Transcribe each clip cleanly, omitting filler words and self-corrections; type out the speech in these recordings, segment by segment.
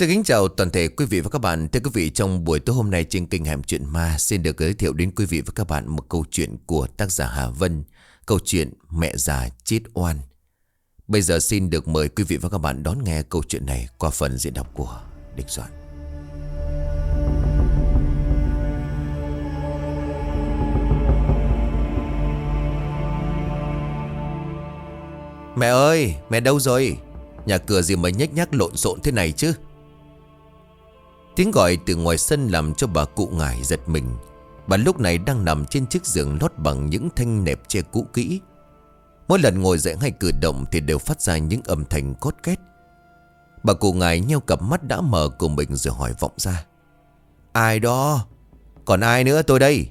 Xin kính chào toàn thể quý vị và các bạn. Thưa quý vị, trong buổi tối hôm nay trên kênh Hẻm Chuyện Ma xin được giới thiệu đến quý vị và các bạn một câu chuyện của tác giả Hà Vân. Câu chuyện Mẹ già chết oan. Bây giờ xin được mời quý vị và các bạn đón nghe câu chuyện này qua phần diễn đọc của Đình Soạn. Mẹ ơi, mẹ đâu rồi? Nhà cửa gì mà nhếch nhác lộn xộn thế này chứ? Tiếng gọi từ ngoài sân làm cho bà cụ Ngải giật mình. Bà lúc này đang nằm trên chiếc giường lót bằng những thanh nệm tre cũ kỹ. Mỗi lần ngồi dậy hay cử động thì đều phát ra những âm thanh cót két. Bà cụ Ngải nheo cặp mắt đã mờ của mình rồi hỏi vọng ra: Ai đó? Còn ai nữa, tôi đây.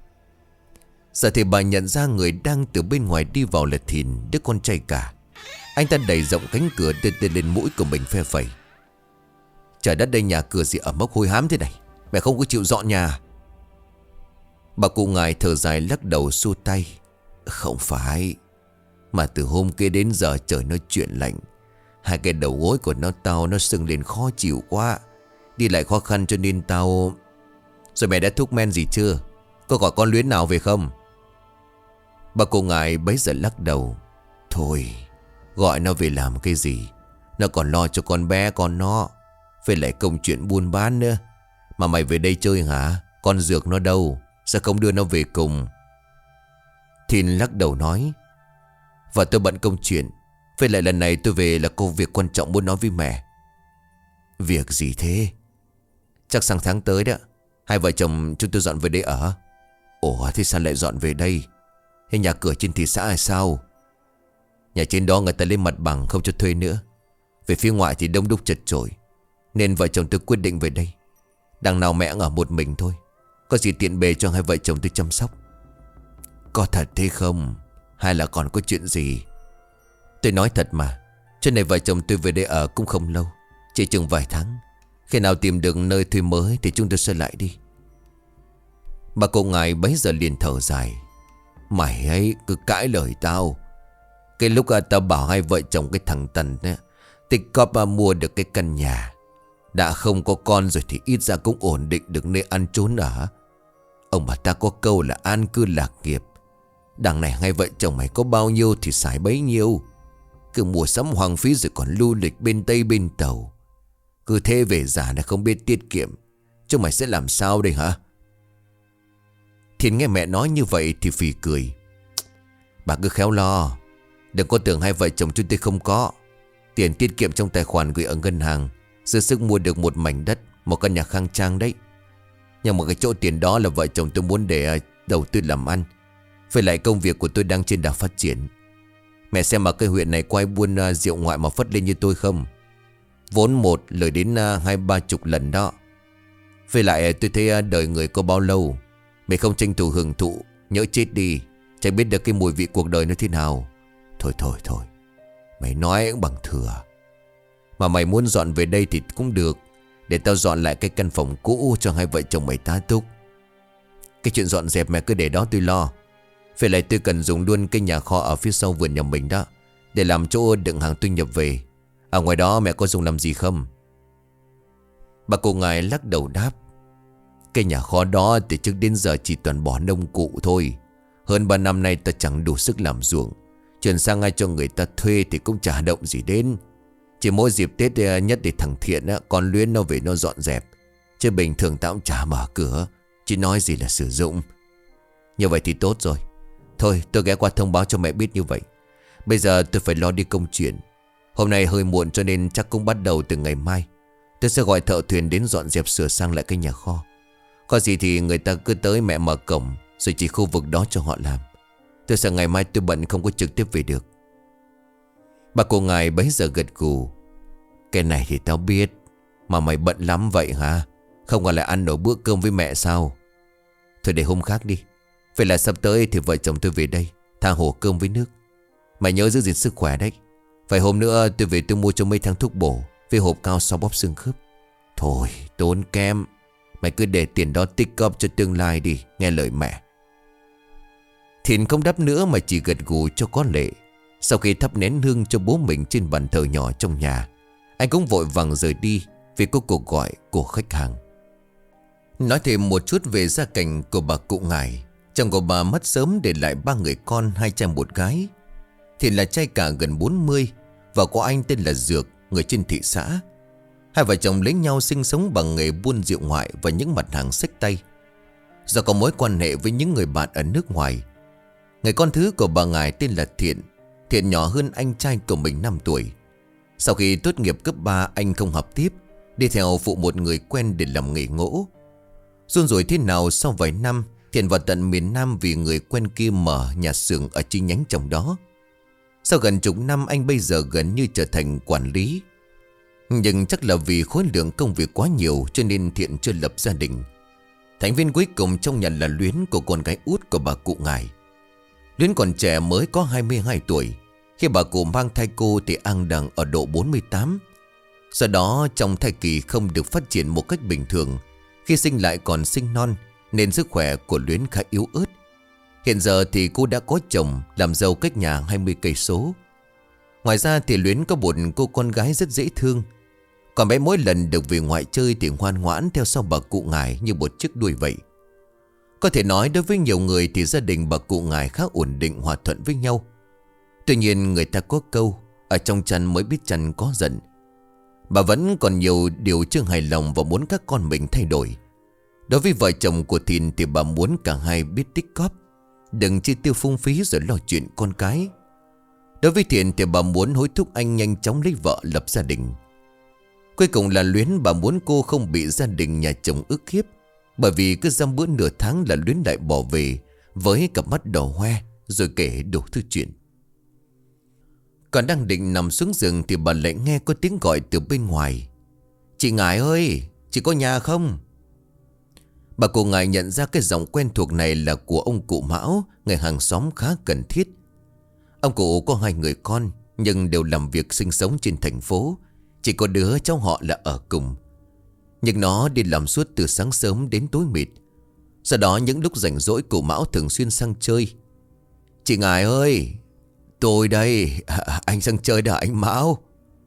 Giờ thì bà nhận ra người đang từ bên ngoài đi vào là Thìn, đứa con trai cả. Anh ta đẩy rộng cánh cửa tên lên mũi của mình phe phẩy: Trời đất, đây nhà cửa gì ẩm mốc hôi hám thế này? Mẹ không có chịu dọn nhà? Bà cụ Ngải thở dài lắc đầu xua tay: Không phải. Mà từ hôm kia đến giờ trời nó chuyển lạnh. Hai cái đầu gối của tao nó sưng lên khó chịu quá. Đi lại khó khăn cho nên tao... Rồi mẹ đã thuốc men gì chưa? Có gọi con Luyến nào về không? Bà cụ Ngải bấy giờ lắc đầu: Thôi, gọi nó về làm cái gì? Nó còn lo cho con bé con nó, về lại công chuyện buôn bán nữa. Mà mày về đây chơi hả? Con Dược nó đâu? Sao không đưa nó về cùng? Thìn lắc đầu nói: Và tôi bận công chuyện. Về lại lần này tôi về là công việc quan trọng muốn nói với mẹ. Việc gì thế? Chắc sang tháng tới đó, hai vợ chồng chúng tôi dọn về đây ở. Ủa, thế sao lại dọn về đây? Thế nhà cửa trên thị xã hay sao? Nhà trên đó người ta lên mặt bằng không cho thuê nữa. Về phía ngoại thì đông đúc chật chội, nên vợ chồng tôi quyết định về đây. Đằng nào mẹ ở một mình thôi, có gì tiện bề cho hai vợ chồng tôi chăm sóc. Có thật thế không? Hay là còn có chuyện gì? Tôi nói thật mà. Cho này vợ chồng tôi về đây ở cũng không lâu, chỉ chừng vài tháng. Khi nào tìm được nơi thuê mới thì chúng tôi sẽ lại đi. Bà cụ Ngải bấy giờ liền thở dài: Mày ấy cứ cãi lời tao. Cái lúc tao bảo hai vợ chồng cái thằng Tần tích cóp mua được cái căn nhà, đã không có con rồi thì ít ra cũng ổn định được nơi ăn trốn ở. Ông bà ta có câu là an cư lạc nghiệp. Đằng này hai vợ chồng mày có bao nhiêu thì xài bấy nhiêu. Cứ mua sắm hoang phí rồi còn lưu lịch bên Tây bên Tàu. Cứ thế về già này không biết tiết kiệm, chúng mày sẽ làm sao đây hả? Thiên nghe mẹ nói như vậy thì phì cười: Bà cứ khéo lo. Đừng có tưởng hai vợ chồng chúng tôi không có. Tiền tiết kiệm trong tài khoản gửi ở ngân hàng, dư sức mua được một mảnh đất, một căn nhà khang trang đấy. Nhưng mà cái chỗ tiền đó là vợ chồng tôi muốn để đầu tư làm ăn. Với lại công việc của tôi đang trên đà phát triển. Mẹ xem mà cái huyện này có ai buôn rượu ngoại mà phất lên như tôi không? Vốn một lời đến 20-30 lần đó. Với lại tôi thấy đời người có bao lâu, mày không tranh thủ hưởng thụ, nhỡ chết đi chẳng biết được cái mùi vị cuộc đời nó thế nào. Thôi, mày nói cũng bằng thừa. Mà mày muốn dọn về đây thì cũng được, để tao dọn lại cái căn phòng cũ cho hai vợ chồng mày tá túc. Cái chuyện dọn dẹp mẹ cứ để đó tôi lo. Phải lại tôi cần dùng luôn cái nhà kho ở phía sau vườn nhà mình đó, để làm chỗ đựng hàng tôi nhập về. Ở ngoài đó mẹ có dùng làm gì không? Bà cụ Ngải lắc đầu đáp: Cái nhà kho đó từ trước đến giờ chỉ toàn bỏ nông cụ thôi. Hơn 3 năm nay ta chẳng đủ sức làm ruộng, chuyển sang ngay cho người ta thuê thì cũng chả động gì đến. Chỉ mỗi dịp Tết nhất để thằng Thiện con Luyến nó về nó dọn dẹp, chứ bình thường tao cũng chả mở cửa, chỉ nói gì là sử dụng. Như vậy thì tốt rồi. Thôi tôi ghé qua thông báo cho mẹ biết như vậy. Bây giờ tôi phải lo đi công chuyện. Hôm nay hơi muộn cho nên chắc cũng bắt đầu từ ngày mai. Tôi sẽ gọi thợ thuyền đến dọn dẹp sửa sang lại cái nhà kho. Có gì thì người ta cứ tới mẹ mở cổng, rồi chỉ khu vực đó cho họ làm. Tôi sợ ngày mai tôi bận không có trực tiếp về được. Bà cụ Ngải bấy giờ gật gù: Cái này thì tao biết. Mà mày bận lắm vậy hả? Không còn lại ăn nổi bữa cơm với mẹ sao? Thôi để hôm khác đi. Vậy là sắp tới thì vợ chồng tôi về đây, tha hồ cơm với nước. Mày nhớ giữ gìn sức khỏe đấy. Vài hôm nữa tôi về tôi mua cho mấy thang thuốc bổ với hộp cao so bóp xương khớp. Thôi tốn kém. Mày cứ để tiền đó tích góp cho tương lai đi, nghe lời mẹ. Thìn không đáp nữa mà chỉ gật gù cho có lệ. Sau khi thắp nén hương cho bố mình trên bàn thờ nhỏ trong nhà, anh cũng vội vàng rời đi, vì có cuộc gọi của khách hàng. Nói thêm một chút về gia cảnh của bà cụ Ngải. Chồng của bà mất sớm để lại 3 người con, 2 trai 1 gái. Thiện là trai cả gần 40 và có anh tên là Dược, người trên thị xã. Hai vợ chồng lấy nhau sinh sống bằng nghề buôn rượu ngoại và những mặt hàng xách tay. Do có mối quan hệ với những người bạn ở nước ngoài, người con thứ của bà Ngải tên là Thiện. Thiện nhỏ hơn anh trai của mình 5 tuổi. Sau khi tốt nghiệp cấp 3, anh không học tiếp, đi theo phụ một người quen để làm nghề gỗ. Run rủi thế nào, sau vài năm Thiện vào tận miền Nam vì người quen kia mở nhà xưởng ở chi nhánh trong đó. Sau gần chục năm, anh bây giờ gần như trở thành quản lý. Nhưng chắc là vì khối lượng công việc quá nhiều cho nên Thiện chưa lập gia đình. Thành viên cuối cùng trong nhà là Luyến, của con gái út của bà cụ Ngải. Luyến còn trẻ, mới có 22 tuổi. Khi bà cụ mang thai cô thì An đang ở độ 48. Do đó trong thai kỳ không được phát triển một cách bình thường. Khi sinh lại còn sinh non, nên sức khỏe của Luyến khá yếu ớt. Hiện giờ thì cô đã có chồng, làm dâu cách nhà 20 cây số. Ngoài ra thì Luyến có một cô con gái rất dễ thương. Còn bé mỗi lần được về ngoại chơi thì ngoan ngoãn theo sau bà cụ Ngải như một chiếc đuôi vậy. Có thể nói đối với nhiều người thì gia đình bà cụ Ngải khá ổn định, hòa thuận với nhau. Tuy nhiên người ta có câu, ở trong chăn mới biết chăn có giận. Bà vẫn còn nhiều điều chưa hài lòng và muốn các con mình thay đổi. Đối với vợ chồng của Thìn thì bà muốn cả hai biết tích cóp, đừng chi tiêu phung phí rồi lo chuyện con cái. Đối với Thiện thì bà muốn hối thúc anh nhanh chóng lấy vợ lập gia đình. Cuối cùng là Luyến, bà muốn cô không bị gia đình nhà chồng ức hiếp. Bởi vì cứ dăm bữa nửa tháng là Luyến lại bỏ về với cặp mắt đỏ hoe, rồi kể đủ thứ chuyện. Còn đang định nằm xuống giường thì bà lại nghe có tiếng gọi từ bên ngoài. "Chị Ngải ơi, chị có nhà không?" Bà cụ Ngải nhận ra cái giọng quen thuộc này là của ông cụ Mão, người hàng xóm khá cần thiết. Ông cụ có 2 người con nhưng đều làm việc sinh sống trên thành phố. Chỉ có đứa cháu họ là ở cùng, nhưng nó đi làm suốt từ sáng sớm đến tối mịt. Sau đó những lúc rảnh rỗi cụ Mão thường xuyên sang chơi. "Chị Ngải ơi, tôi đây, anh sang chơi đó anh Mão."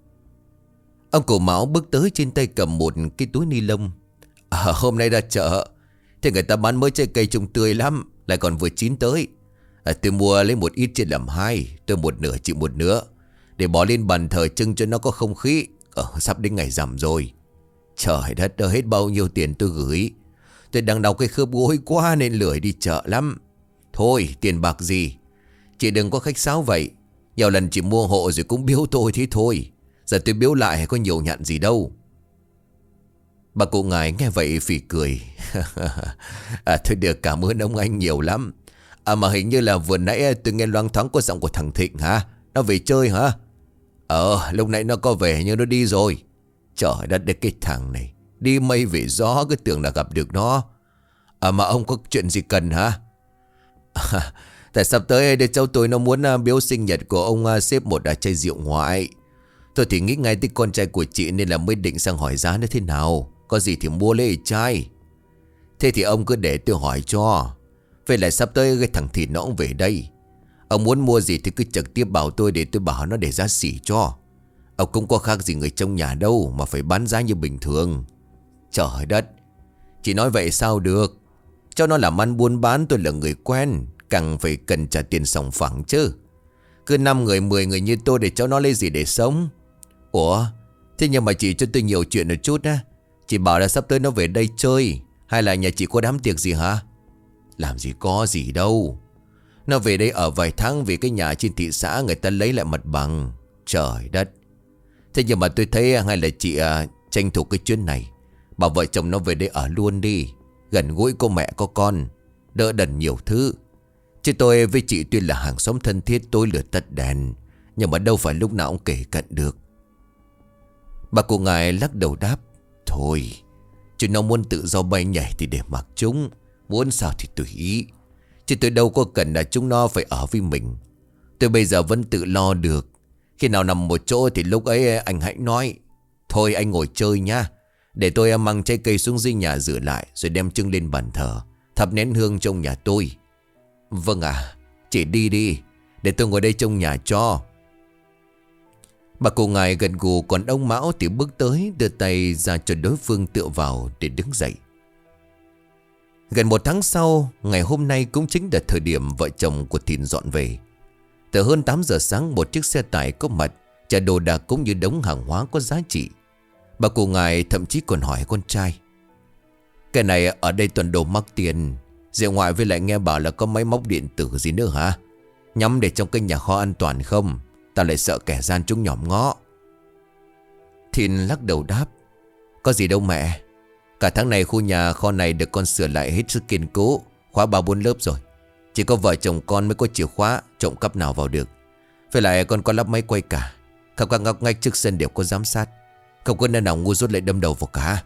Ông cụ Mão bước tới, trên tay cầm một cái túi ni lông. "Hôm nay ra chợ thì người ta bán mới trái cây trông tươi lắm, lại còn vừa chín tới. Tôi mua lấy một ít chia làm 2, tôi một nửa chị một nửa, để bỏ lên bàn thờ trưng cho nó có không khí. Sắp đến ngày rằm rồi. Trời đất ơi, hết bao nhiêu tiền tôi gửi. Tôi đang đau cái khớp gối quá nên lười đi chợ lắm. Thôi tiền bạc gì, chị đừng có khách sáo vậy. Nhiều lần chị mua hộ rồi cũng biếu tôi thế thôi. Giờ tôi biếu lại có nhiều nhặn gì đâu." Bà cụ Ngải nghe vậy phì cười. Thôi được, cảm ơn ông anh nhiều lắm. Mà hình như là vừa nãy tôi nghe loáng thoáng có giọng của thằng Thịnh hả? Nó về chơi hả? Lúc nãy nó có về nhưng nó đi rồi. Trời đất, cái thằng này đi mây về gió, cứ tưởng là gặp được nó. Mà ông có chuyện gì cần hả? Tại sắp tới đây cháu tôi nó muốn biếu sinh nhật của ông sếp một chai rượu ngoại. Tôi thì nghĩ ngay tới con trai của chị nên là mới định sang hỏi giá nó thế nào. Có gì thì mua lấy chai. Thế thì ông cứ để tôi hỏi cho. Vậy lại sắp tới cái thằng Thịt nó cũng về đây. Ông muốn mua gì thì cứ trực tiếp bảo tôi, để tôi bảo nó để giá xỉ cho. Ông cũng có khác gì người trong nhà đâu mà phải bán giá như bình thường. Trời đất, chị nói vậy sao được. Cho nó làm ăn buôn bán, tôi là người quen, càng phải cần trả tiền sòng phẳng chứ. Cứ 5 người 10 người như tôi để cho nó lấy gì để sống. Ủa, thế nhưng mà chị cho tôi nhiều chuyện một chút á. Chị bảo là sắp tới nó về đây chơi, hay là nhà chị có đám tiệc gì hả? Làm gì có gì đâu. Nó về đây ở vài tháng vì cái nhà trên thị xã người ta lấy lại mặt bằng. Trời đất. Thế nhưng mà tôi thấy hay là chị tranh thủ cái chuyến này, bảo vợ chồng nó về đây ở luôn đi. Gần gũi có mẹ có con, đỡ đần nhiều thứ. Chứ tôi với chị tuy là hàng xóm thân thiết, tối lửa tắt đèn, nhưng mà đâu phải lúc nào cũng kể cận được. Bà cụ Ngải lắc đầu đáp. Thôi, chứ nó muốn tự do bay nhảy thì để mặc chúng. Muốn sao thì tùy ý. Chứ tôi đâu có cần là chúng nó phải ở với mình. Tôi bây giờ vẫn tự lo được. Khi nào nằm một chỗ thì lúc ấy anh hãy nói. Thôi anh ngồi chơi nha. Để tôi mang trái cây xuống dưới nhà rửa lại, rồi đem trưng lên bàn thờ, thắp nén hương trong nhà tôi. Vâng ạ, chị đi đi, để tôi ngồi đây trong nhà cho. Bà cụ ngài gần gù, còn ông Mão thì bước tới đưa tay ra cho đối phương tựa vào để đứng dậy. Gần 1 tháng sau, ngày hôm nay cũng chính là thời điểm vợ chồng của Thìn dọn về. Từ hơn 8 giờ sáng, một chiếc xe tải có mặt chở đồ đạc cũng như đống hàng hóa có giá trị. Bà cụ ngài thậm chí còn hỏi con trai: "Cái này ở đây toàn đồ mắc tiền, dạo ngoại với lại nghe bảo là có máy móc điện tử gì nữa hả? Nhắm để trong cái nhà kho an toàn không? Ta lại sợ kẻ gian chúng nhỏm ngó." Thìn lắc đầu đáp: "Có gì đâu mẹ. Cả tháng này khu nhà kho này được con sửa lại hết sức kiên cố, khóa 3-4 lớp rồi. Chỉ có vợ chồng con mới có chìa khóa, trộm cắp nào vào được. Với lại con có lắp máy quay cả, khắp các ngóc ngách trước sân đều có giám sát. Không có nơi nào ngu dốt lại đâm đầu vào cả."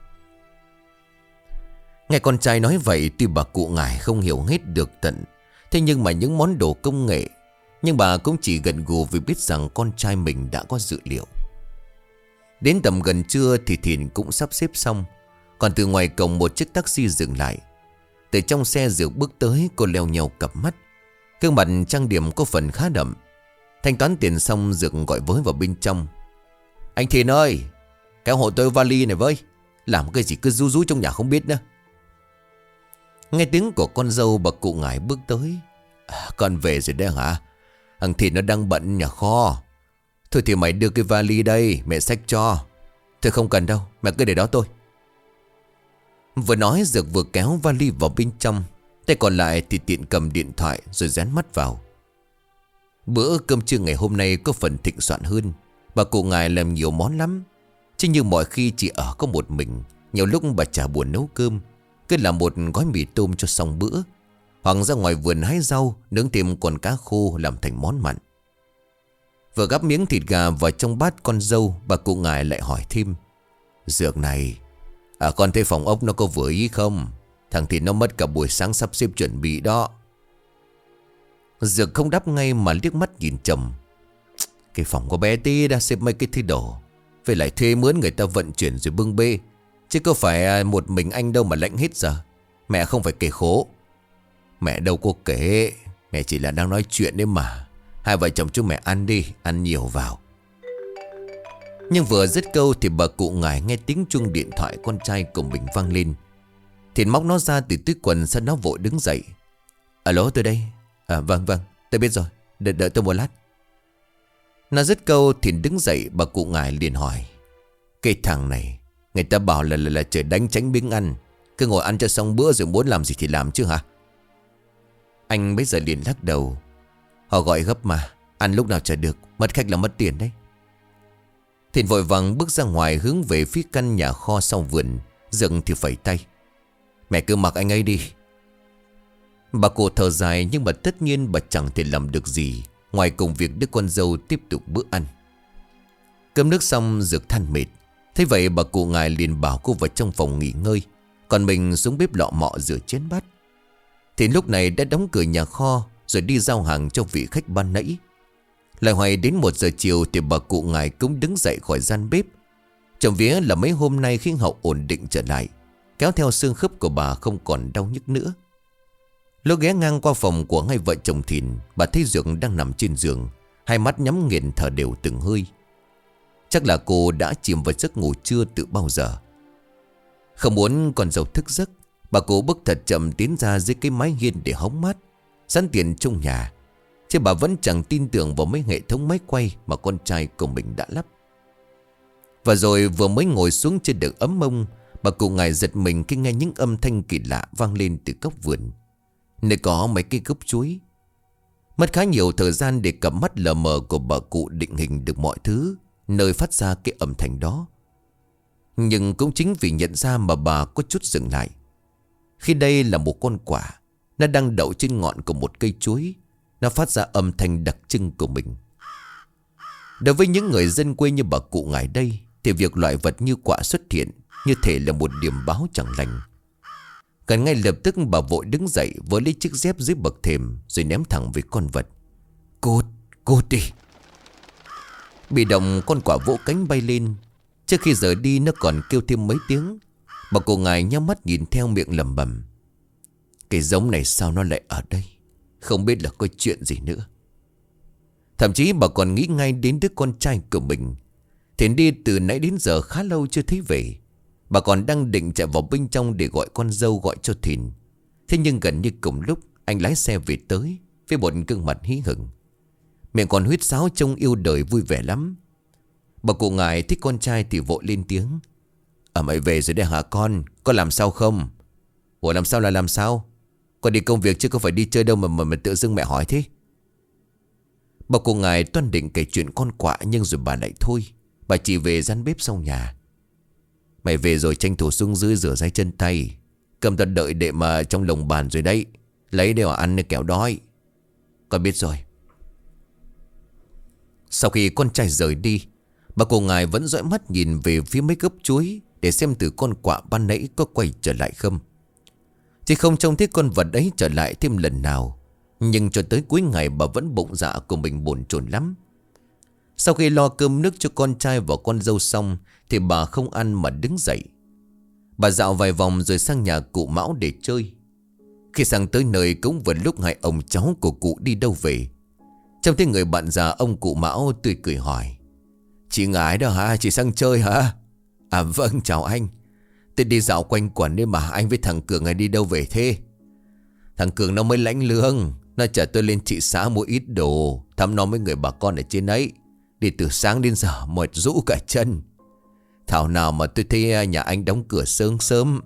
Nghe con trai nói vậy, tuy bà cụ ngài không hiểu hết được tận, thế nhưng mà những món đồ công nghệ, nhưng bà cũng chỉ gật gù vì biết rằng con trai mình đã có dự liệu. Đến tầm gần trưa thì Thìn cũng sắp xếp xong. Còn từ ngoài cổng một chiếc taxi dừng lại. Từ trong xe Dược bước tới, cô leo nhèo cặp mắt, gương mặt trang điểm có phần khá đậm. Thanh toán tiền xong, Dược gọi với vào bên trong: "Anh Thìn ơi, kéo hộ tôi vali này với. Làm cái gì cứ rú rú trong nhà không biết nữa." Nghe tiếng của con dâu, bà cụ ngài bước tới: "Con về rồi đấy hả? Thằng Thìn nó đang bận nhà kho. Thôi thì mày đưa cái vali đây, mẹ xách cho." "Thôi không cần đâu, mẹ cứ để đó tôi." Vừa nói, Dược vừa kéo vali vào bên trong, tay còn lại thì tiện cầm điện thoại rồi dán mắt vào. Bữa cơm trưa ngày hôm nay có phần thịnh soạn hơn. Bà cụ ngài làm nhiều món lắm, chứ như mọi khi chỉ ở có một mình. Nhiều lúc bà chả buồn nấu cơm, cứ làm một gói mì tôm cho xong bữa, hoặc ra ngoài vườn hái rau, nướng thêm con cá khô làm thành món mặn. Vừa gắp miếng thịt gà vào trong bát con dâu, bà cụ ngài lại hỏi thêm: "Dược này, con thấy phòng ốc nó có vừa ý không? Thằng Thìn nó mất cả buổi sáng sắp xếp chuẩn bị đó." Dược không đáp ngay mà liếc mắt nhìn chồng: "Cái phòng có bé tí đã xếp mấy cái thứ đồ, phải lại thuê mướn người ta vận chuyển rồi bưng bê, chứ có phải một mình anh đâu mà lãnh hết giờ. Mẹ không phải kể khổ." "Mẹ đâu có kể, mẹ chỉ là đang nói chuyện đấy mà. Hai vợ chồng chúng mẹ ăn đi, ăn nhiều vào." Nhưng vừa dứt câu thì bà cụ ngài nghe tiếng chuông điện thoại con trai của mình vang lên. Thìn móc nó ra từ túi quần, sau đó vội đứng dậy: "Alo, tôi đây. Vâng, tôi biết rồi, đợi tôi một lát." Nó dứt câu Thìn đứng dậy, bà cụ ngài liền hỏi: "Cái thằng này, người ta bảo là trời đánh tránh miếng ăn, cứ ngồi ăn cho xong bữa rồi muốn làm gì thì làm chứ hả?" Anh bây giờ liền lắc đầu: "Họ gọi gấp mà, ăn lúc nào chả được, mất khách là mất tiền đấy." Thìn vội vàng bước ra ngoài, hướng về phía căn nhà kho sau vườn. Dượng thì phẩy tay: "Mẹ cứ mặc anh ấy đi." Bà cụ thở dài, nhưng mà tất nhiên bà chẳng thể làm được gì ngoài cùng việc đưa con dâu tiếp tục bữa ăn. Cơm nước xong, Dược than mệt. Thế vậy bà cụ ngài liền bảo cô vào trong phòng nghỉ ngơi, còn mình xuống bếp lọ mọ rửa chén bát. Thì lúc này đã đóng cửa nhà kho rồi đi giao hàng cho vị khách ban nãy. Lại hoài đến 1 giờ chiều thì bà cụ ngài cũng đứng dậy khỏi gian bếp. Trộm vía là mấy hôm nay khí hậu ổn định trở lại, kéo theo xương khớp của bà không còn đau nhức nữa. Lúc ghé ngang qua phòng của hai vợ chồng Thìn, bà thấy Dược đang nằm trên giường, hai mắt nhắm nghiền thở đều từng hơi. Chắc là cô đã chìm vào giấc ngủ trưa từ bao giờ. Không muốn con dâu thức giấc, bà cụ bước thật chậm tiến ra dưới cái mái hiên để hóng mát, sẵn tiền trong nhà. Chứ bà vẫn chẳng tin tưởng vào mấy hệ thống máy quay mà con trai của mình đã lắp. Và rồi vừa mới ngồi xuống trên được ấm mông, bà cụ ngài giật mình khi nghe những âm thanh kỳ lạ vang lên từ góc vườn, nơi có mấy cây gốc chuối. Mất khá nhiều thời gian để cặp mắt lờ mờ của bà cụ định hình được mọi thứ nơi phát ra cái âm thanh đó. Nhưng cũng chính vì nhận ra mà bà có chút dừng lại. Khi đây là một con quả, nó đang đậu trên ngọn của một cây chuối. Nó phát ra âm thanh đặc trưng của mình. Đối với những người dân quê như bà cụ ngài đây, thì việc loại vật như quả xuất hiện như thể là một điểm báo chẳng lành. Gần ngay lập tức bà vội đứng dậy, với lấy chiếc dép dưới bậc thềm rồi ném thẳng về con vật. Cút đi. Bị động, con quả vỗ cánh bay lên. Trước khi rời đi nó còn kêu thêm mấy tiếng. Bà cụ ngài nhắm mắt nhìn theo, miệng lẩm bẩm: "Cái giống này sao nó lại ở đây? Không biết là có chuyện gì nữa." Thậm chí bà còn nghĩ ngay đến đứa con trai của mình. Thiện đi từ nãy đến giờ khá lâu chưa thấy về. Bà còn đang định chạy vào bên trong để gọi con dâu gọi cho Thìn. Thế nhưng gần như cùng lúc anh lái xe về tới với một gương mặt hí hửng. Miệng còn huýt sáo trông yêu đời vui vẻ lắm. Bà cụ ngài thích con trai thì vội lên tiếng. Mày về rồi đây hả con? Có làm sao không? Ủa làm sao là làm sao? Con đi công việc chứ có phải đi chơi đâu mà tự dưng mẹ hỏi thế. Bà cụ ngài toan định kể chuyện con quạ, nhưng rồi bà lại thôi. Bà chỉ về gian bếp sau nhà. Mày về rồi tranh thủ xuống dưới rửa tay chân tay. Cầm tao đợi để mà trong lồng bàn rồi đấy. Lấy để mà ăn kẻo đói. Con biết rồi. Sau khi con trai rời đi, bà cụ ngài vẫn dõi mắt nhìn về phía mấy gốc chuối để xem từ con quạ ban nãy có quay trở lại không. Chứ không trông thấy con vật ấy trở lại thêm lần nào. Nhưng cho tới cuối ngày bà vẫn bụng dạ của mình bồn chồn lắm. Sau khi lo cơm nước cho con trai và con dâu xong thì bà không ăn mà đứng dậy. Bà dạo vài vòng rồi sang nhà cụ Mão để chơi. Khi sang tới nơi cũng vừa lúc hai ông cháu của cụ đi đâu về. Trông thấy người bạn già, ông cụ Mão tươi cười hỏi: Chị Ngải đó hả? Chị sang chơi hả? À vâng, chào anh. Tôi đi dạo quanh quẩn đấy mà. Anh với thằng Cường đi đâu về thế? Thằng Cường nó mới lãnh lương. Nó chở tôi lên thị xã mua ít đồ, thăm nó với người bà con ở trên ấy. Đi từ sáng đến giờ mệt rũ cả chân. Thảo nào mà tôi thấy nhà anh đóng cửa sớm sớm.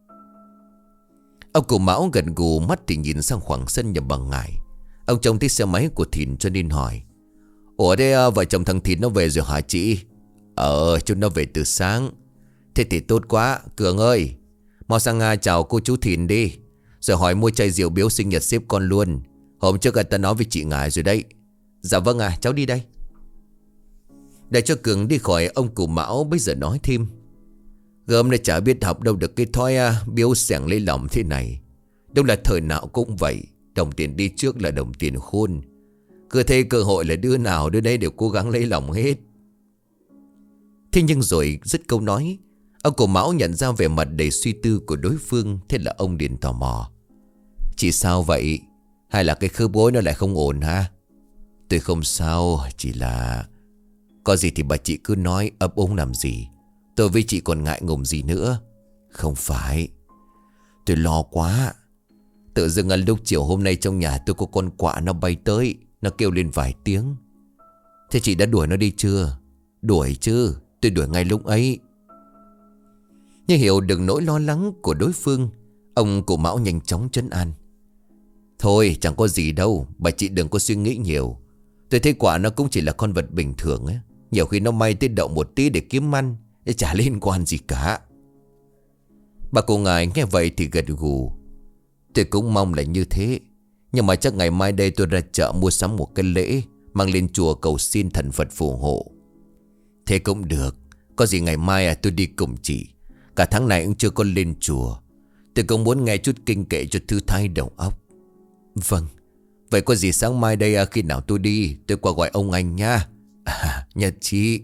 Ông cụ Mão gật gù, mắt thì nhìn sang khoảng sân nhà bà Ngải. Ông trông thấy xe máy của Thìn cho nên hỏi: Ủa thế vợ chồng thằng Thìn nó về rồi hả chị? Chúng nó về từ sáng. Thế thì tốt quá. Cường ơi, mau sang chào cô chú Thìn đi, rồi hỏi mua chai rượu biếu sinh nhật sếp con luôn. Hôm trước ta nói với chị Ngải rồi đấy. Dạ vâng cháu đi đây. Để cho Cường đi khỏi, ông cụ Mão bây giờ nói thêm: Gớm này chả biết học đâu được cái thói biếu xẻng lấy lòng thế này. Đâu là thời nào cũng vậy. Đồng tiền đi trước là đồng tiền khôn. Cứ thấy cơ hội là đứa nào đứa đấy đều cố gắng lấy lòng hết. Thế nhưng rồi dứt câu nói, ông cụ Mão nhận ra vẻ mặt đầy suy tư của đối phương. Thế là ông liền tò mò: Chị sao vậy? Hay là cái khớp gối nó lại không ổn hả? Tôi không sao, chỉ là... Có gì thì bà chị cứ nói, ấp úng làm gì. Tôi với chị còn ngại ngùng gì nữa. Không phải, tôi lo quá. Tự dưng lúc chiều hôm nay trong nhà tôi có con quạ nó bay tới. Nó kêu lên vài tiếng. Thế chị đã đuổi nó đi chưa? Đuổi chứ, tôi đuổi ngay lúc ấy. Nhưng hiểu được nỗi lo lắng của đối phương, ông cụ Mão nhanh chóng trấn an: Thôi chẳng có gì đâu, bà chị đừng có suy nghĩ nhiều. Tôi thấy quạ nó cũng chỉ là con vật bình thường ấy. Nhiều khi nó may tới đậu một tí để kiếm ăn, chả liên quan gì cả. Bà cụ Ngài nghe vậy thì gật gù: Tôi cũng mong là như thế. Nhưng mà chắc ngày mai đây tôi ra chợ mua sắm một cái lễ, mang lên chùa cầu xin thần Phật phù hộ. Thế cũng được. Có gì ngày mai tôi đi cùng chị. Cả tháng này cũng chưa có lên chùa. Tôi cũng muốn nghe chút kinh kệ cho thư thái đầu óc. Vâng. Vậy có gì sáng mai đây khi nào tôi đi, tôi qua gọi ông anh nha. Nhật chị.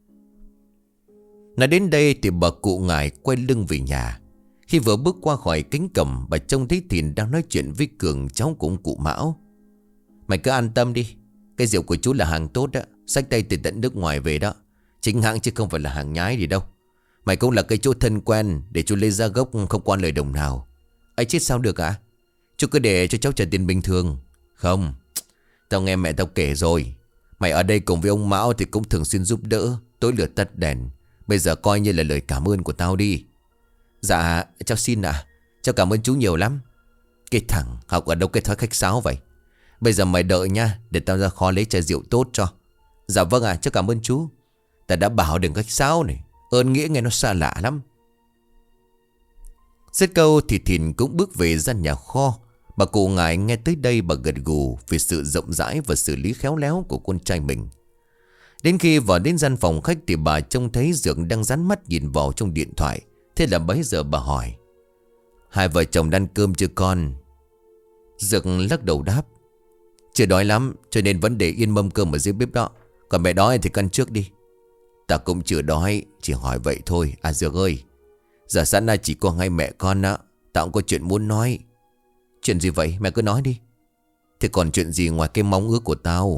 Nói đến đây thì bà cụ Ngải quay lưng về nhà. Khi vừa bước qua khỏi cánh cổng, bà trông thấy Thìn đang nói chuyện với Cường, cháu của ông cụ Mão. Mày cứ an tâm đi. Cái rượu của chú là hàng tốt đó. Xách tay từ tận nước ngoài về đó. Chính hãng chứ không phải là hàng nhái gì đâu. Mày cũng là cái chỗ thân quen, để chú lấy ra gốc không quan lời đồng nào. Ấy chết sao được ạ? Chú cứ để cho cháu trả tiền bình thường. Không, tao nghe mẹ tao kể rồi. Mày ở đây cùng với ông Mão thì cũng thường xuyên giúp đỡ, tối lửa tắt đèn. Bây giờ coi như là lời cảm ơn của tao đi. Dạ cháu xin ạ. Cháu cảm ơn chú nhiều lắm. Cái thằng học ở đâu cái thói khách sáo vậy. Bây giờ mày đợi nha, để tao ra kho lấy chai rượu tốt cho. Dạ vâng ạ, cháu cảm ơn chú. Ta đã bảo đừng khách sáo này. Ơn nghĩa nghe nó xa lạ lắm. Dứt câu thì Thìn cũng bước về gian nhà kho. Bà cụ Ngải nghe tới đây bà gật gù vì sự rộng rãi và xử lý khéo léo của con trai mình. Đến khi vào đến gian phòng khách thì bà trông thấy Dượng đang dán mắt nhìn vào trong điện thoại. Thế là bấy giờ bà hỏi: Hai vợ chồng ăn cơm chưa con? Dượng lắc đầu đáp: Chưa đói lắm, cho nên vẫn để yên mâm cơm ở dưới bếp đó. Còn mẹ đói thì ăn trước đi. Ta cũng chưa đói, chỉ hỏi vậy thôi. À Dượng ơi, giờ sẵn là chỉ có hai mẹ con á, tao cũng có chuyện muốn nói. Chuyện gì vậy? Mẹ cứ nói đi. Thế còn chuyện gì ngoài cái mong ước của tao?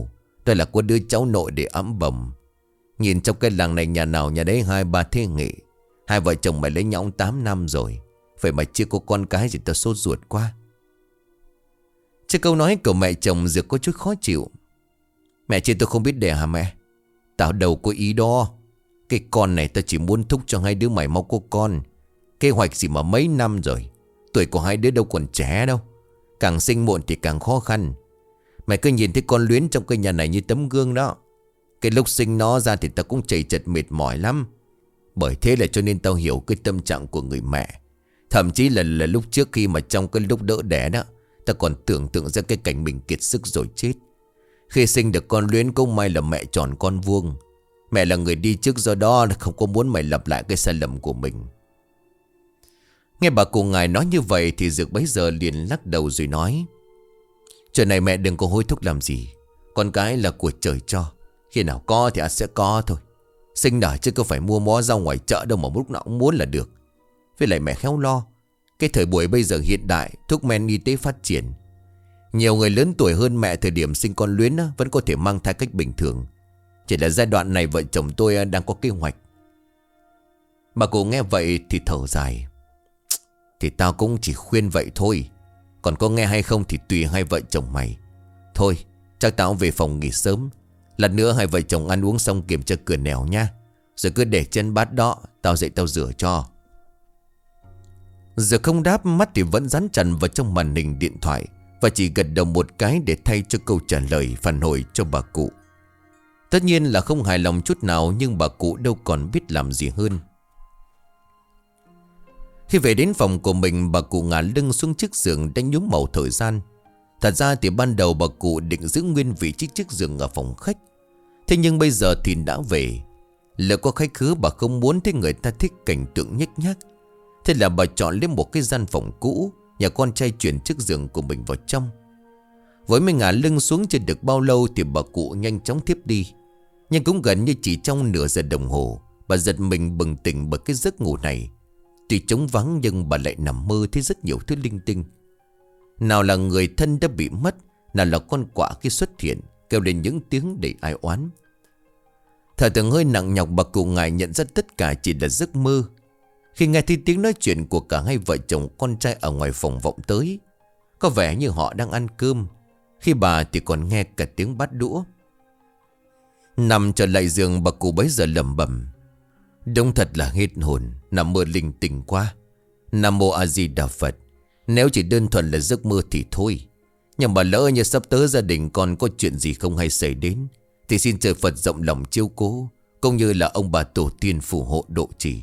Tôi là có đứa cháu nội để ẵm bồng. Nhìn trong cái làng này nhà nào nhà đấy 2-3 thế hệ. Hai vợ chồng mày lấy nhau 8 năm rồi. Vậy mà chưa có con cái thì tao sốt ruột quá. Trước câu nói của mẹ chồng Dược có chút khó chịu. Mẹ chứ tôi không biết đẻ hả mẹ? Tao đâu có ý đó. Cái con này tao chỉ muốn thúc cho hai đứa mày mau có con. Kế hoạch gì mà mấy năm rồi. Tuổi của hai đứa đâu còn trẻ đâu. Càng sinh muộn thì càng khó khăn. Mày cứ nhìn thấy con Luyến trong cái nhà này như tấm gương đó. Cái lúc sinh nó ra thì tao cũng chảy chật mệt mỏi lắm. Bởi thế là cho nên tao hiểu cái tâm trạng của người mẹ. Thậm chí là lúc trước khi mà trong cái lúc đỡ đẻ đó, tao còn tưởng tượng ra cái cảnh mình kiệt sức rồi chết. Khi sinh được con Luyến cũng may là mẹ tròn con vuông. Mẹ là người đi trước, do đó là không có muốn mày lặp lại cái sai lầm của mình. Nghe bà cụ ngài nói như vậy thì Dược bấy giờ liền lắc đầu rồi nói: Chuyện này mẹ đừng có hối thúc làm gì. Con cái là của trời cho. Khi nào có thì sẽ có thôi. Sinh nở chứ có phải mua mó rau ngoài chợ đâu mà lúc nào cũng muốn là được. Với lại mẹ khéo lo. Cái thời buổi bây giờ hiện đại, thuốc men y tế phát triển. Nhiều người lớn tuổi hơn mẹ thời điểm sinh con Luyến vẫn có thể mang thai cách bình thường. Chỉ là giai đoạn này vợ chồng tôi đang có kế hoạch. Bà cụ nghe vậy thì thở dài: Thì tao cũng chỉ khuyên vậy thôi. Còn có nghe hay không thì tùy hai vợ chồng mày. Thôi chắc tao về phòng nghỉ sớm. Lần nữa hai vợ chồng ăn uống xong kiểm tra cửa nẻo nha. Rồi cứ để chân bát đó, tao dậy tao rửa cho. Giờ không đáp, mắt thì vẫn dán chặt vào trong màn hình điện thoại. Và chỉ gật đầu một cái để thay cho câu trả lời phản hồi cho bà cụ. Tất nhiên là không hài lòng chút nào, nhưng bà cụ đâu còn biết làm gì hơn. Khi về đến phòng của mình, bà cụ ngả lưng xuống chiếc giường đánh nhúm màu thời gian. Thật ra thì ban đầu bà cụ định giữ nguyên vị trí chiếc giường ở phòng khách. Thế nhưng bây giờ thì đã về. Lỡ có khách khứa bà không muốn thấy người ta thích cảnh tượng nhếch nhác. Thế là bà chọn lấy một cái gian phòng cũ, nhà con trai chuyển chiếc giường của mình vào trong. Với mình ngả lưng xuống chưa được bao lâu thì bà cụ nhanh chóng thiếp đi. Nhưng cũng gần như chỉ trong nửa giờ đồng hồ, bà giật mình bừng tỉnh bởi cái giấc ngủ này. Tuy trống vắng nhưng bà lại nằm mơ thấy rất nhiều thứ linh tinh. Nào là người thân đã bị mất, nào là con quạ khi xuất hiện kêu lên những tiếng đầy ai oán. Thở từng hơi nặng nhọc, bà cụ ngài nhận ra tất cả chỉ là giấc mơ. Khi nghe thấy tiếng nói chuyện của cả hai vợ chồng con trai ở ngoài phòng vọng tới, có vẻ như họ đang ăn cơm. Khi bà thì còn nghe cả tiếng bát đũa. Nằm trở lại giường, bà cụ bấy giờ lẩm bẩm: Đúng thật là hết hồn, nằm mơ linh tinh quá. Nam Mô A Di Đà Phật. Nếu chỉ đơn thuần là giấc mơ thì thôi, nhưng mà lỡ như sắp tới gia đình còn có chuyện gì không hay xảy đến thì xin trời Phật rộng lòng chiếu cố, cũng như là ông bà tổ tiên phù hộ độ trì.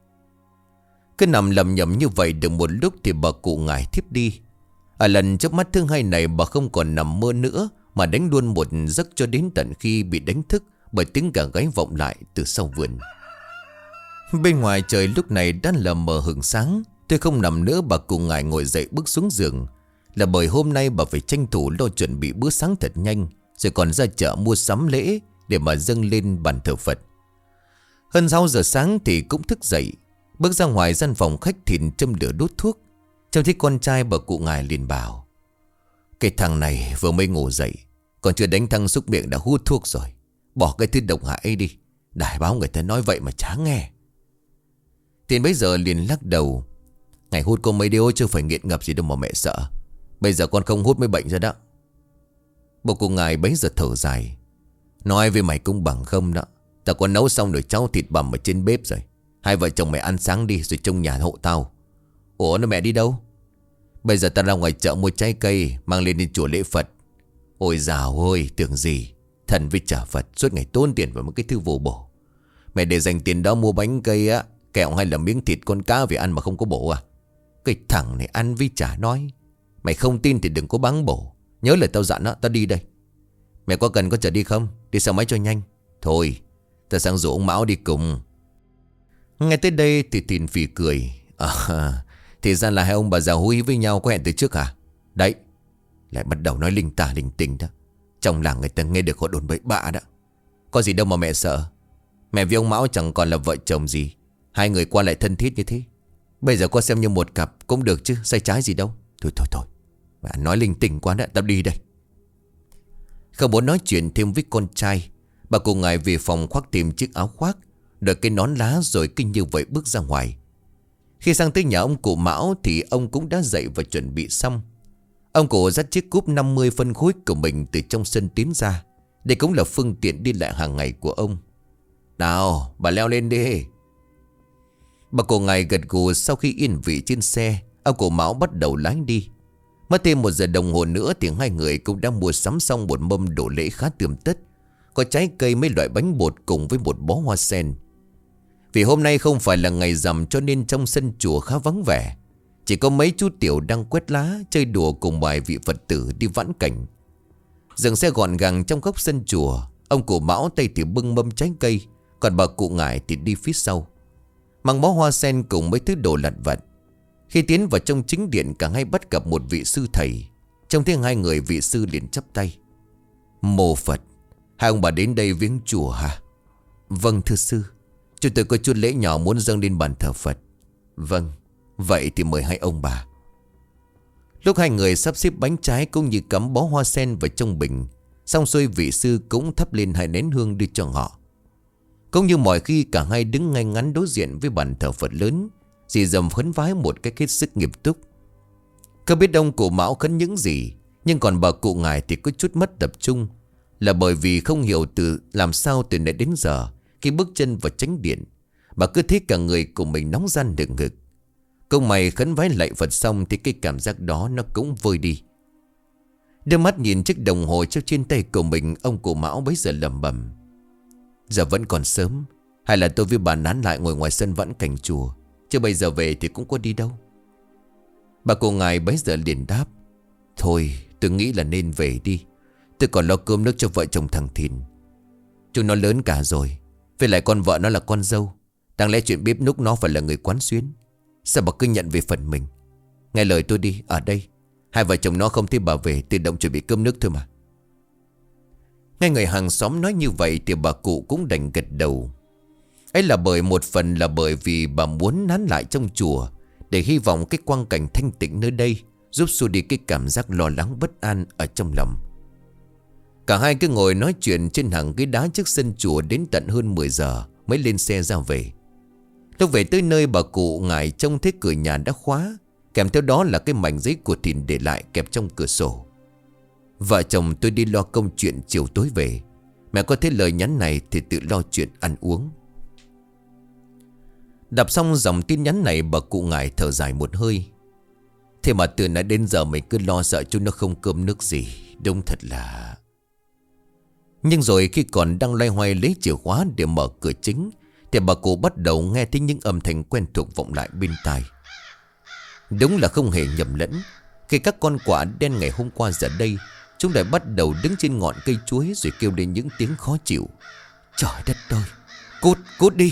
Cứ nằm lầm nhầm như vậy được một lúc thì bà cụ ngài thiếp đi. Ở lần chớp mắt thứ hai này, bà không còn nằm mơ nữa mà đánh luôn một giấc cho đến tận khi bị đánh thức bởi tiếng gà gáy vọng lại từ sau vườn. Bên ngoài trời lúc này đã lờ mờ hửng sáng. Tôi không nằm nữa, bà cụ ngài ngồi dậy bước xuống giường. Là bởi hôm nay bà phải tranh thủ lo chuẩn bị bữa sáng thật nhanh, rồi còn ra chợ mua sắm lễ để mà dâng lên bàn thờ Phật. Hơn 6 giờ sáng thì cũng thức dậy, bước ra ngoài gian phòng khách thì châm lửa đốt thuốc. Trông thấy con trai, bà cụ ngài liền bảo: Cái thằng này vừa mới ngủ dậy, còn chưa đánh thăng xúc miệng đã hút thuốc rồi. Bỏ cái thứ độc hại ấy đi. Đài báo người ta nói vậy mà chả nghe. Tiền bấy giờ liền lắc đầu: Ngày hút có mấy điếu chứ phải nghiện ngập gì đâu mà mẹ sợ. Bây giờ con không hút mới bệnh ra đó. Bà cụ ngài bấy giờ thở dài: Nói với mày cũng bằng không đó. Tao có nấu xong rồi cháo thịt bằm ở trên bếp rồi. Hai vợ chồng mày ăn sáng đi rồi trông nhà hộ tao. Ủa, nó mẹ đi đâu? Bây giờ tao ra ngoài chợ mua trái cây mang lên đi chùa lễ Phật. Ôi dào ôi, tưởng gì thần với trả Phật suốt ngày tốn tiền vào một cái thứ vô bổ. Mẹ để dành tiền đó mua bánh cây á, kẹo hay là miếng thịt con cá về ăn mà không có bổ à? Cái thằng này ăn với chả nói. Mày không tin thì đừng có báng bổ. Nhớ lời tao dặn á, tao đi đây. Mẹ có cần có chở đi không? Đi xe máy cho nhanh. Thôi, tao sang rủ ông Mão đi cùng. Nghe tới đây thì Thìn phì cười: Thì ra là hai ông bà già húi với nhau có hẹn từ trước hả? Đấy, lại bắt đầu nói linh tả linh tinh đó. Trong làng người ta nghe được họ đồn bậy bạ đó. Có gì đâu mà mẹ sợ. Mẹ với ông Mão chẳng còn là vợ chồng gì. Hai người qua lại thân thiết như thế. Bây giờ có xem như một cặp cũng được chứ, sai trái gì đâu. Thôi, mẹ nói linh tinh quá đó, tao đi đây. Không muốn nói chuyện thêm với con trai, bà cụ ngài về phòng khoác thêm chiếc áo khoác, đội cái nón lá rồi kinh như vậy bước ra ngoài. Khi sang tới nhà ông cụ Mão thì ông cũng đã dậy và chuẩn bị xong. Ông cụ dắt chiếc cúp 50 phân khối của mình từ trong sân tiến ra. Đây cũng là phương tiện đi lại hàng ngày của ông. Nào, bà leo lên đi. Bà cụ ngài gật gù. Sau khi yên vị trên xe, ông cụ Mão bắt đầu lái đi. Mất thêm 1 giờ đồng hồ nữa thì hai người cũng đã mua sắm xong một mâm đồ lễ khá tươm tất. Có trái cây, mấy loại bánh bột cùng với một bó hoa sen. Vì hôm nay không phải là ngày rằm cho nên trong sân chùa khá vắng vẻ. Chỉ có mấy chú tiểu đang quét lá, chơi đùa cùng vài vị Phật tử đi vãn cảnh. Dừng xe gọn gàng trong góc sân chùa. Ông cụ Mão tay thì bưng mâm trái cây, còn bà cụ ngài thì đi phía sau, mang bó hoa sen cùng mấy thứ đồ lặt vặt. Khi tiến vào trong chính điện, cả hai bắt gặp một vị sư thầy. Trông thấy hai người, vị sư liền chắp tay. Mô Phật, hai ông bà đến đây viếng chùa hả? Vâng thưa sư, chúng tôi có chút lễ nhỏ muốn dâng lên bàn thờ Phật. Vâng, vậy thì mời hai ông bà. Lúc hai người sắp xếp bánh trái cũng như cắm bó hoa sen vào trong bình, xong xuôi vị sư cũng thắp lên 2 nén hương đưa cho họ. Cũng như mọi khi, cả hai đứng ngay ngắn đối diện với bàn thờ Phật lớn, dì dầm khấn vái một cách hết sức nghiêm túc. Không biết ông cụ Mão khấn những gì, nhưng còn bà cụ ngài thì có chút mất tập trung. Là bởi vì không hiểu làm sao từ nãy đến giờ, khi bước chân vào chánh điện, bà cứ thấy cả người của mình nóng ran đựng ngực. Công mày khấn vái lạy Phật xong thì cái cảm giác đó nó cũng vơi đi. Đưa mắt nhìn chiếc đồng hồ treo trên tay của mình, ông cụ Mão bấy giờ lẩm bẩm. Giờ vẫn còn sớm, hay là tôi với bà nán lại ngồi ngoài sân vãn cảnh chùa, chứ bây giờ về thì cũng có đi đâu. Bà cụ ngài bấy giờ liền đáp. Thôi tôi nghĩ là nên về đi. Tôi còn lo cơm nước cho vợ chồng thằng Thìn. Chúng nó lớn cả rồi, với lại con vợ nó là con dâu. Đáng lẽ chuyện bếp núc nó phải là người quán xuyến. Sao bà cứ nhận về phần mình? Nghe lời tôi đi, ở đây hai vợ chồng nó không thấy bà về, tự động chuẩn bị cơm nước thôi mà. Nghe người hàng xóm nói như vậy thì bà cụ cũng đành gật đầu. Ấy là một phần là bởi vì bà muốn nán lại trong chùa, để hy vọng cái quang cảnh thanh tịnh nơi đây giúp xua đi cái cảm giác lo lắng bất an ở trong lòng. Cả hai cứ ngồi nói chuyện trên hàng ghế đá trước sân chùa đến tận hơn 10 giờ mới lên xe ra về. Lúc về tới nơi, bà cụ ngài trông thấy cửa nhà đã khóa, kèm theo đó là cái mảnh giấy của Thìn để lại kẹp trong cửa sổ. Vợ chồng tôi đi lo công chuyện chiều tối về. Mẹ có thấy lời nhắn này thì tự lo chuyện ăn uống. Đọc xong dòng tin nhắn này, bà cụ ngài thở dài một hơi. Thế mà từ nãy đến giờ mình cứ lo sợ chúng nó không cơm nước gì. Đúng thật là... Nhưng rồi khi còn đang loay hoay lấy chìa khóa để mở cửa chính, thì bà cụ bắt đầu nghe thấy những âm thanh quen thuộc vọng lại bên tai. Đúng là không hề nhầm lẫn. Khi các con quạ đen ngày hôm qua giờ đây, chúng lại bắt đầu đứng trên ngọn cây chuối rồi kêu lên những tiếng khó chịu. Trời đất ơi, cút đi.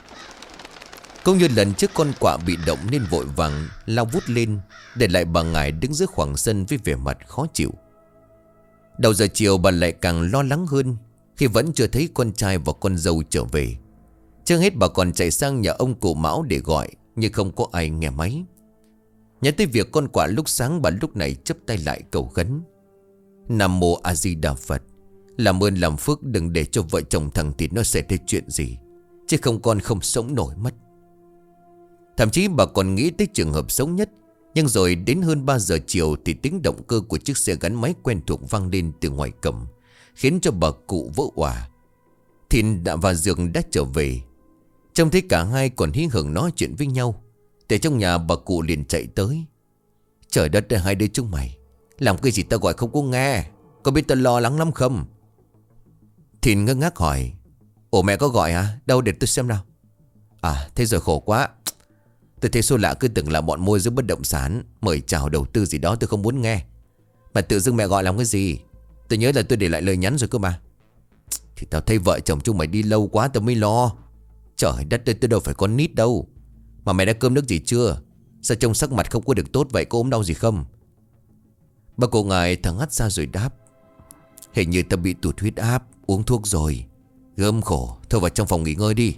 Cũng như lần trước, con quạ bị động nên vội vàng lao vút lên, để lại bà ngài đứng giữa khoảng sân với vẻ mặt khó chịu. Đầu giờ chiều bà lại càng lo lắng hơn khi vẫn chưa thấy con trai và con dâu trở về. Trước hết bà còn chạy sang nhà ông cụ Mão để gọi, nhưng không có ai nghe máy. Nhớ tới việc con quạ lúc sáng, bà lúc này chắp tay lại cầu khấn. Nam Mô A Di Đà Phật, làm ơn làm phước đừng để cho vợ chồng thằng Thìn nó xảy ra chuyện gì, chứ không con không sống nổi mất. Thậm chí bà còn nghĩ tới trường hợp xấu nhất. Nhưng rồi đến hơn 3 giờ chiều thì tiếng động cơ của chiếc xe gắn máy quen thuộc vang lên từ ngoài cổng, khiến cho bà cụ vỡ òa. Thìn và Dượng đã trở về. Trông thấy cả hai còn hí hửng nói chuyện với nhau, từ trong nhà bà cụ liền chạy tới. Trời đất ơi, hai đứa chúng mày làm cái gì tao gọi không có nghe. Có biết tao lo lắng lắm không? Thìn ngơ ngác hỏi. Ủa mẹ có gọi hả? Đâu để tôi xem nào. À thế rồi khổ quá. Tôi thấy số lạ cứ tưởng là bọn môi giới bất động sản mời chào đầu tư gì đó tôi không muốn nghe. Mà tự dưng mẹ gọi làm cái gì? Tôi nhớ là tôi để lại lời nhắn rồi cơ mà. Thì tao thấy vợ chồng chúng mày đi lâu quá tao mới lo. Trời đất ơi, tôi đâu phải con nít đâu. Mà mày đã cơm nước gì chưa? Sao trông sắc mặt không có được tốt vậy, có ốm đau gì không? Bà cụ ngài thở hắt ra rồi đáp. Hình như tao bị tụt huyết áp, uống thuốc rồi. Gớm khổ, thôi vào trong phòng nghỉ ngơi đi.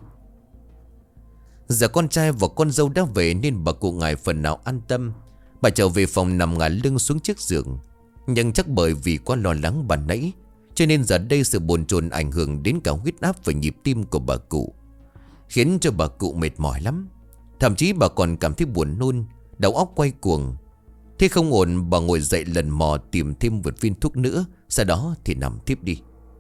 Giờ con trai và con dâu đã về nên bà cụ ngài phần nào an tâm. Bà trở về phòng nằm ngả lưng xuống chiếc giường. Nhưng chắc bởi vì quá lo lắng bà nãy, cho nên giờ đây sự bồn chồn ảnh hưởng đến cả huyết áp và nhịp tim của bà cụ, khiến cho bà cụ mệt mỏi lắm. Thậm chí bà còn cảm thấy buồn nôn, đầu óc quay cuồng. Thế không ổn, bà ngồi dậy lần mò tìm thêm một viên thuốc nữa, sau đó thì nằm tiếp đi.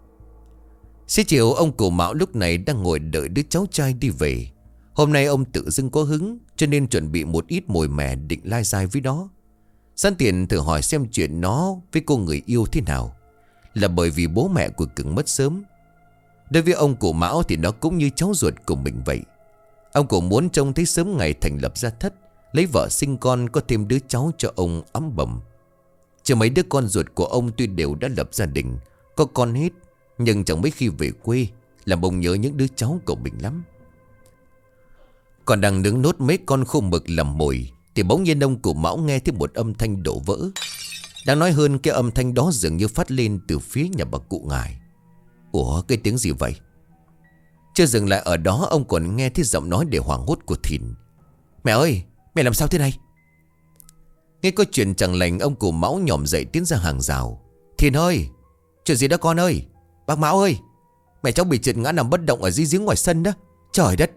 Xế chiều, ông cụ Mão lúc này đang ngồi đợi đứa cháu trai đi về. Hôm nay ông tự dưng có hứng, cho nên chuẩn bị một ít mồi mẻ định lai dai với nó. Sẵn tiện thử hỏi xem chuyện nó với cô người yêu thế nào. Là bởi vì bố mẹ của Cưng mất sớm. Đối với ông cụ Mão thì nó cũng như cháu ruột của mình vậy. Ông cụ muốn trông thấy sớm ngày thành lập gia thất, lấy vợ sinh con, có thêm đứa cháu cho ông ấm bầm. Chứ mấy đứa con ruột của ông tuy đều đã lập gia đình, có con hết, nhưng chẳng mấy khi về quê, làm ông nhớ những đứa cháu của mình lắm. Còn đang nướng nốt mấy con khô mực làm mồi, thì bỗng nhiên ông cụ Mão nghe thấy một âm thanh đổ vỡ. Đáng nói hơn, cái âm thanh đó dường như phát lên từ phía nhà bà cụ Ngải. Ủa, cái tiếng gì vậy? Chưa dừng lại ở đó, ông còn nghe thấy giọng nói để hoảng hốt của Thìn. Mẹ ơi, mẹ làm sao thế này? Nghe có chuyện chẳng lành, ông cụ Mão nhòm dậy tiến ra hàng rào. Thìn ơi, chuyện gì đó con ơi? Bác Mão ơi, mẹ cháu bị trượt ngã nằm bất động ở dưới giếng ngoài sân đó. Trời đất!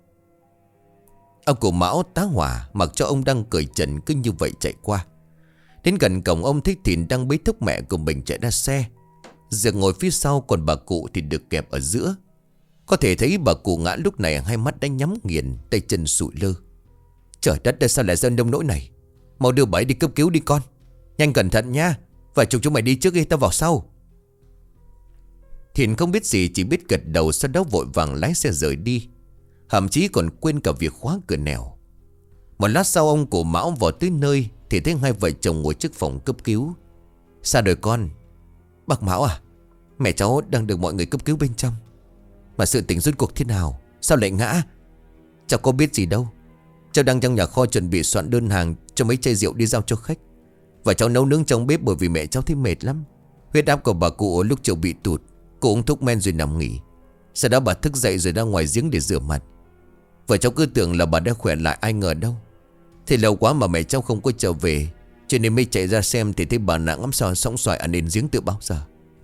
Ông cụ Mão tá hỏa, mặc cho ông đang cởi trần cứ như vậy chạy qua. Đến gần cổng, ông thấy Thìn đang bế thúc mẹ của mình chạy ra xe. Dượng ngồi phía sau, còn bà cụ thì được kẹp ở giữa. Có thể thấy bà cụ ngã lúc này hai mắt đã nhắm nghiền, tay chân sụi lơ. Trời đất ơi, sao lại dân đông nỗi này? Mau đưa bà ấy đi cấp cứu đi con. Nhanh cẩn thận nha. Và chúng mày đi trước đi, tao vào sau. Thìn không biết gì, chỉ biết gật đầu, sau đó vội vàng lái xe rời đi. Thậm chí còn quên cả việc khóa cửa nẻo. Một lát sau, ông cụ Mão vào tới nơi thì thấy hai vợ chồng ngồi trước phòng cấp cứu. Sao rồi con? Bác Mão à, mẹ cháu đang được mọi người cấp cứu bên trong. Mà sự tình rốt cuộc thế nào? Sao lại ngã? Cháu có biết gì đâu. Cháu đang trong nhà kho chuẩn bị soạn đơn hàng cho mấy chai rượu đi giao cho khách. Và cháu nấu nướng trong bếp bởi vì mẹ cháu thấy mệt lắm. Huyết áp của bà cụ lúc chiều bị tụt. Cô uống thuốc men rồi nằm nghỉ. Sau đó bà thức dậy rồi ra ngoài giếng để rửa mặt. Và cháu cứ tưởng là bà đã khỏe lại, ai ngờ đâu. Thì lâu quá mà mẹ cháu không có trở về, cho nên mới chạy ra xem thì thấy bà nặng lắm sao sóng xoài ở nền giếng từ bao giờ.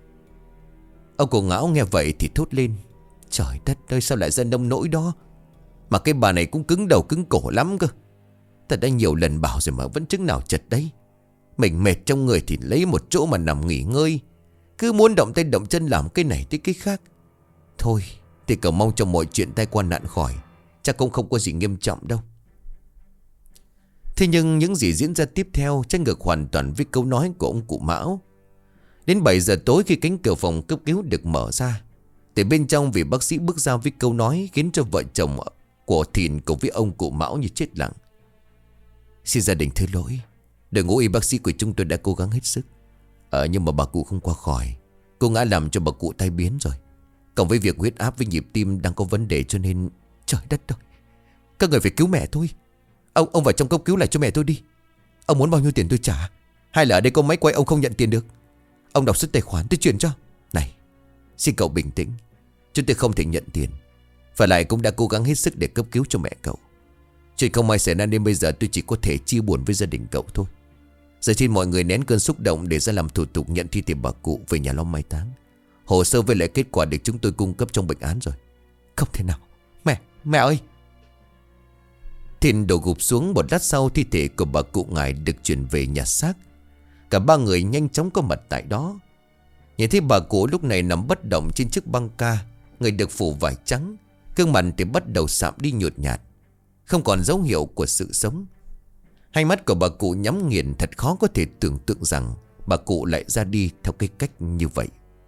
Ông cụ Ngão nghe vậy thì thốt lên. Trời đất ơi, sao lại ra nông nỗi đó? Mà cái bà này cũng cứng đầu cứng cổ lắm cơ. Ta đã nhiều lần bảo rồi mà vẫn chứng nào chật đấy. Mình mệt trong người thì lấy một chỗ mà nằm nghỉ ngơi, cứ muốn động tay động chân làm cái này tới cái khác. Thôi thì cầu mong cho mọi chuyện tai qua nạn khỏi. Chắc cũng không có gì nghiêm trọng đâu. Thế nhưng những gì diễn ra tiếp theo trái ngược hoàn toàn với câu nói của ông cụ Mão. Đến 7 giờ tối, khi cánh cửa phòng cấp cứu được mở ra, từ bên trong vị bác sĩ bước ra với câu nói khiến cho vợ chồng của Thìn cùng với ông cụ Mão như chết lặng. Xin gia đình thứ lỗi, đội ngũ y bác sĩ của chúng tôi đã cố gắng hết sức. Nhưng mà bà cụ không qua khỏi. Cô ngã làm cho bà cụ tai biến rồi. Cộng với việc huyết áp với nhịp tim đang có vấn đề, cho nên trời đất ơi, các người phải cứu mẹ tôi. Ông vào trong cấp cứu lại cho mẹ tôi đi. Ông muốn bao nhiêu tiền tôi trả, hay là ở đây có máy quay ông không nhận tiền được? Ông đọc số tài khoản tôi chuyển cho. Này, xin cậu bình tĩnh. Chúng tôi không thể nhận tiền, và lại cũng đã cố gắng hết sức để cấp cứu cho mẹ cậu. Chuyện không may xảy ra nên bây giờ tôi chỉ có thể chia buồn với gia đình cậu thôi. Giờ xin mọi người nén cơn xúc động để ra làm thủ tục nhận thi thể bà cụ về nhà lo mai táng. Hồ sơ với lại kết quả được chúng tôi cung cấp trong bệnh án rồi. Không thể nào. Mẹ ơi! Thìn đổ gục xuống. Một lát sau, thi thể của bà cụ Ngải được chuyển về nhà xác. Cả ba người nhanh chóng có mặt tại đó. Nhìn thấy bà cụ lúc này nằm bất động trên chiếc băng ca, người được phủ vải trắng, gương mặt thì bắt đầu sạm đi nhợt nhạt, không còn dấu hiệu của sự sống. Hai mắt của bà cụ nhắm nghiền, thật khó có thể tưởng tượng rằng bà cụ lại ra đi theo cái cách như vậy.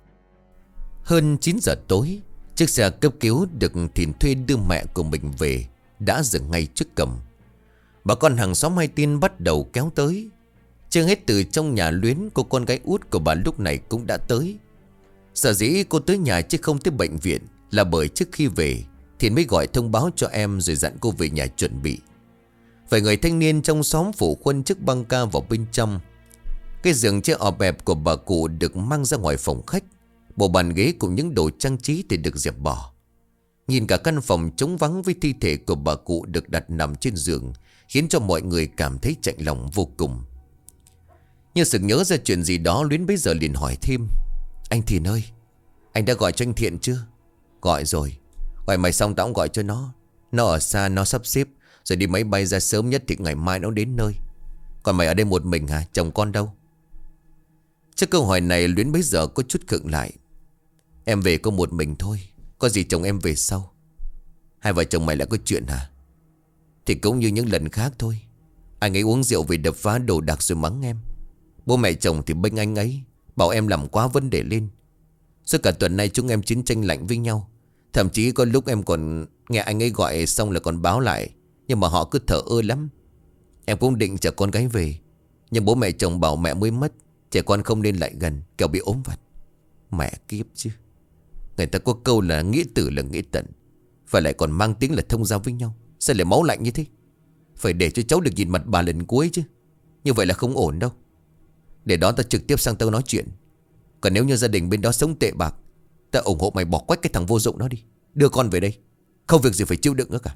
Hơn 9 giờ tối, chiếc xe cấp cứu được Thìn thuê đưa mẹ của mình về đã dừng ngay trước cổng. Bà con hàng xóm hay tin bắt đầu kéo tới. Chưa hết, từ trong nhà Luyến, cô con gái út của bà lúc này cũng đã tới. Sở dĩ cô tới nhà chứ không tới bệnh viện là bởi trước khi về Thìn mới gọi thông báo cho em rồi dặn cô về nhà chuẩn bị. Vài người thanh niên trong xóm phủ khuân chiếc băng ca vào bên trong. Cái giường chiếc ọp ẹp của bà cụ được mang ra ngoài phòng khách. Bộ bàn ghế cùng những đồ trang trí thì được dẹp bỏ. Nhìn cả căn phòng trống vắng với thi thể của bà cụ được đặt nằm trên giường khiến cho mọi người cảm thấy chạnh lòng vô cùng. Như sực nhớ ra chuyện gì đó, Luyến bấy giờ liền hỏi thêm. Anh Thìn ơi, anh đã gọi cho anh Thiện chưa? Gọi rồi. Gọi mày xong tao cũng gọi cho nó. Nó ở xa, nó sắp xếp rồi đi máy bay ra sớm nhất thì ngày mai nó đến nơi. Còn mày ở đây một mình hả? Chồng con đâu? Trước câu hỏi này Luyến bấy giờ có chút khựng lại. Em về có một mình thôi. Có gì chồng em về sau. Hai vợ chồng mày lại có chuyện hả? Thì cũng như những lần khác thôi. Anh ấy uống rượu vì đập phá đồ đạc rồi mắng em. Bố mẹ chồng thì bênh anh ấy, bảo em làm quá vấn đề lên. Suốt cả tuần nay chúng em chiến tranh lạnh với nhau. Thậm chí có lúc em còn nghe anh ấy gọi xong là còn báo lại. Nhưng mà họ cứ thờ ơ lắm. Em cũng định chở con gái về, nhưng bố mẹ chồng bảo mẹ mới mất, trẻ con không nên lại gần, kẻo bị ốm vặt. Mẹ kiếp chứ. Người ta có câu là nghĩa tử là nghĩa tận, phải lại còn mang tiếng là thông giao với nhau. Sao lại máu lạnh như thế? Phải để cho cháu được nhìn mặt bà lần cuối chứ. Như vậy là không ổn đâu. Để đó ta trực tiếp sang tao nói chuyện. Còn nếu như gia đình bên đó sống tệ bạc, ta ủng hộ mày bỏ quách cái thằng vô dụng đó đi. Đưa con về đây. Không việc gì phải chịu đựng nữa cả.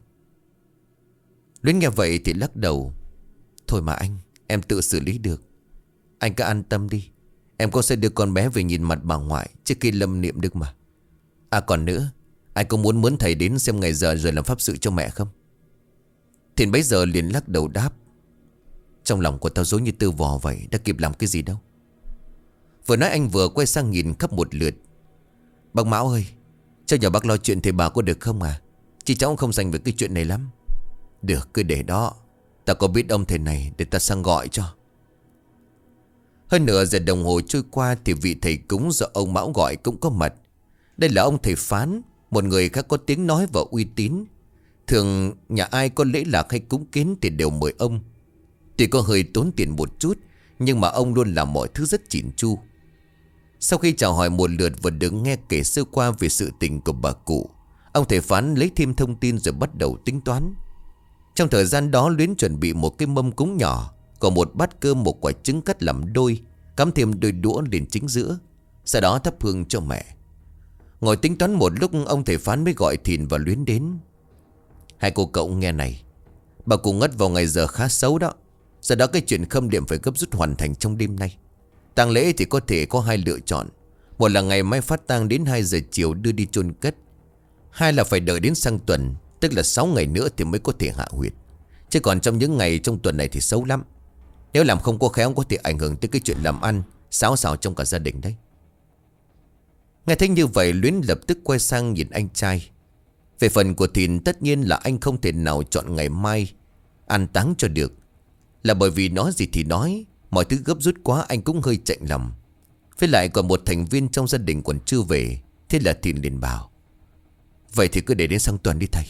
Luyến nghe vậy thì lắc đầu. Thôi mà anh, em tự xử lý được. Anh cứ an tâm đi. Em cũng sẽ đưa con bé về nhìn mặt bà ngoại trước khi lâm niệm được mà. À còn nữa, anh có muốn mướn thầy đến xem ngày giờ rồi làm pháp sự cho mẹ không? Thiện bấy giờ liền lắc đầu đáp. Trong lòng của tao dối như tơ vò vậy, đã kịp làm cái gì đâu. Vừa nói anh vừa quay sang nhìn khắp một lượt. Bác Mão ơi, cho nhờ bác lo chuyện thầy bà có được không à? Chị cháu không dành về cái chuyện này lắm. Được, cứ để đó. Ta có biết ông thầy này, để ta sang gọi cho. Hơn nửa giờ đồng hồ trôi qua thì vị thầy cúng do ông Mão gọi cũng có mặt. Đây là ông thầy Phán, một người khác có tiếng nói và uy tín. Thường nhà ai có lễ lạc hay cúng kiến thì đều mời ông. Tuy có hơi tốn tiền một chút, nhưng mà ông luôn làm mọi thứ rất chỉn chu. Sau khi chào hỏi một lượt và được nghe kể sơ qua về sự tình của bà cụ, ông thầy Phán lấy thêm thông tin rồi bắt đầu tính toán. Trong thời gian đó Luyến chuẩn bị một cái mâm cúng nhỏ, còn một bát cơm, một quả trứng cắt làm đôi, cắm thêm đôi đũa lên chính giữa. Sau đó thắp hương cho mẹ. Ngồi tính toán một lúc, ông thầy Phán mới gọi Thìn và Luyến đến. Hai cô cậu nghe này, bà cụ ngất vào ngày giờ khá xấu đó. Do đó cái chuyện khâm liệm phải gấp rút hoàn thành trong đêm nay. Tang lễ thì có thể có hai lựa chọn. Một là ngày mai phát tang đến 2 giờ chiều đưa đi chôn cất. Hai là phải đợi đến sang tuần, tức là 6 ngày nữa thì mới có thể hạ huyệt. Chứ còn trong những ngày trong tuần này thì xấu lắm. Nếu làm không có khéo có thể ảnh hưởng tới cái chuyện làm ăn, xáo xào trong cả gia đình đấy. Nghe thấy như vậy Luyến lập tức quay sang nhìn anh trai. Về phần của Thìn, tất nhiên là anh không thể nào chọn ngày mai an táng cho được. Là bởi vì nói gì thì nói, mọi thứ gấp rút quá anh cũng hơi chạnh lòng. Với lại còn một thành viên trong gia đình còn chưa về. Thế là Thìn liền bảo, vậy thì cứ để đến sang tuần đi thầy.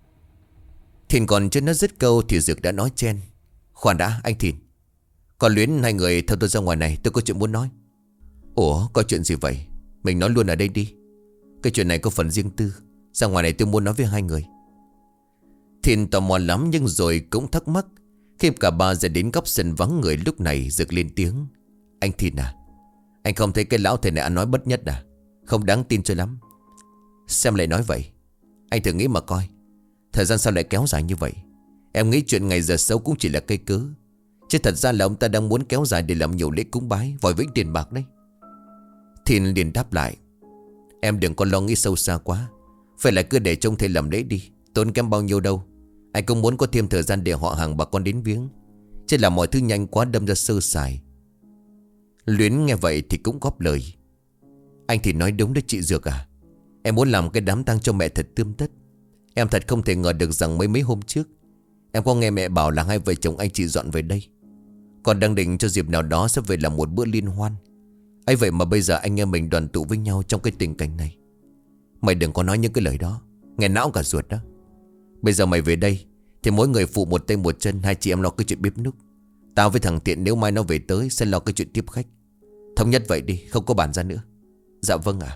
Thìn còn chưa nói dứt câu thì Dược đã nói chen. Khoan đã anh Thìn, còn Luyến, hai người theo tôi ra ngoài này, tôi có chuyện muốn nói. Ủa, có chuyện gì vậy? Mình nói luôn ở đây đi. Cái chuyện này có phần riêng tư, ra ngoài này tôi muốn nói với hai người. Thìn tò mò lắm nhưng rồi cũng thắc mắc. Khi cả ba ra đến góc sân vắng người lúc này, Dược lên tiếng. Anh Thìn à, anh không thấy cái lão thầy này ăn nói bất nhất à? Không đáng tin cho lắm. Xem lại nói vậy. Anh thử nghĩ mà coi, thời gian sao lại kéo dài như vậy? Em nghĩ chuyện ngày giờ xấu cũng chỉ là cây cớ, chứ thật ra là ông ta đang muốn kéo dài để làm nhiều lễ cúng bái, vòi vĩnh tiền bạc đấy. Thìn liền đáp lại. Em đừng có lo nghĩ sâu xa quá. Phải là cứ để trông thầy làm lễ đi, tốn kém bao nhiêu đâu. Anh cũng muốn có thêm thời gian để họ hàng bà con đến viếng, chứ là mọi thứ nhanh quá đâm ra sơ sài. Luyến nghe vậy thì cũng góp lời. Anh thì nói đúng đấy chị Dược à. Em muốn làm cái đám tang cho mẹ thật tươm tất. Em thật không thể ngờ được rằng mấy hôm trước em có nghe mẹ bảo là hai vợ chồng anh chị dọn về đây. Còn đang định cho dịp nào đó sẽ về làm một bữa liên hoan. ấy vậy mà bây giờ anh em mình đoàn tụ với nhau trong cái tình cảnh này. Mày đừng có nói những cái lời đó, nghe não cả ruột đó. Bây giờ mày về đây thì mỗi người phụ một tay một chân, hai chị em lo cái chuyện bếp núc. Tao với thằng Tiện nếu mai nó về tới sẽ lo cái chuyện tiếp khách. Thống nhất vậy đi, không có bàn ra nữa. Dạ vâng ạ.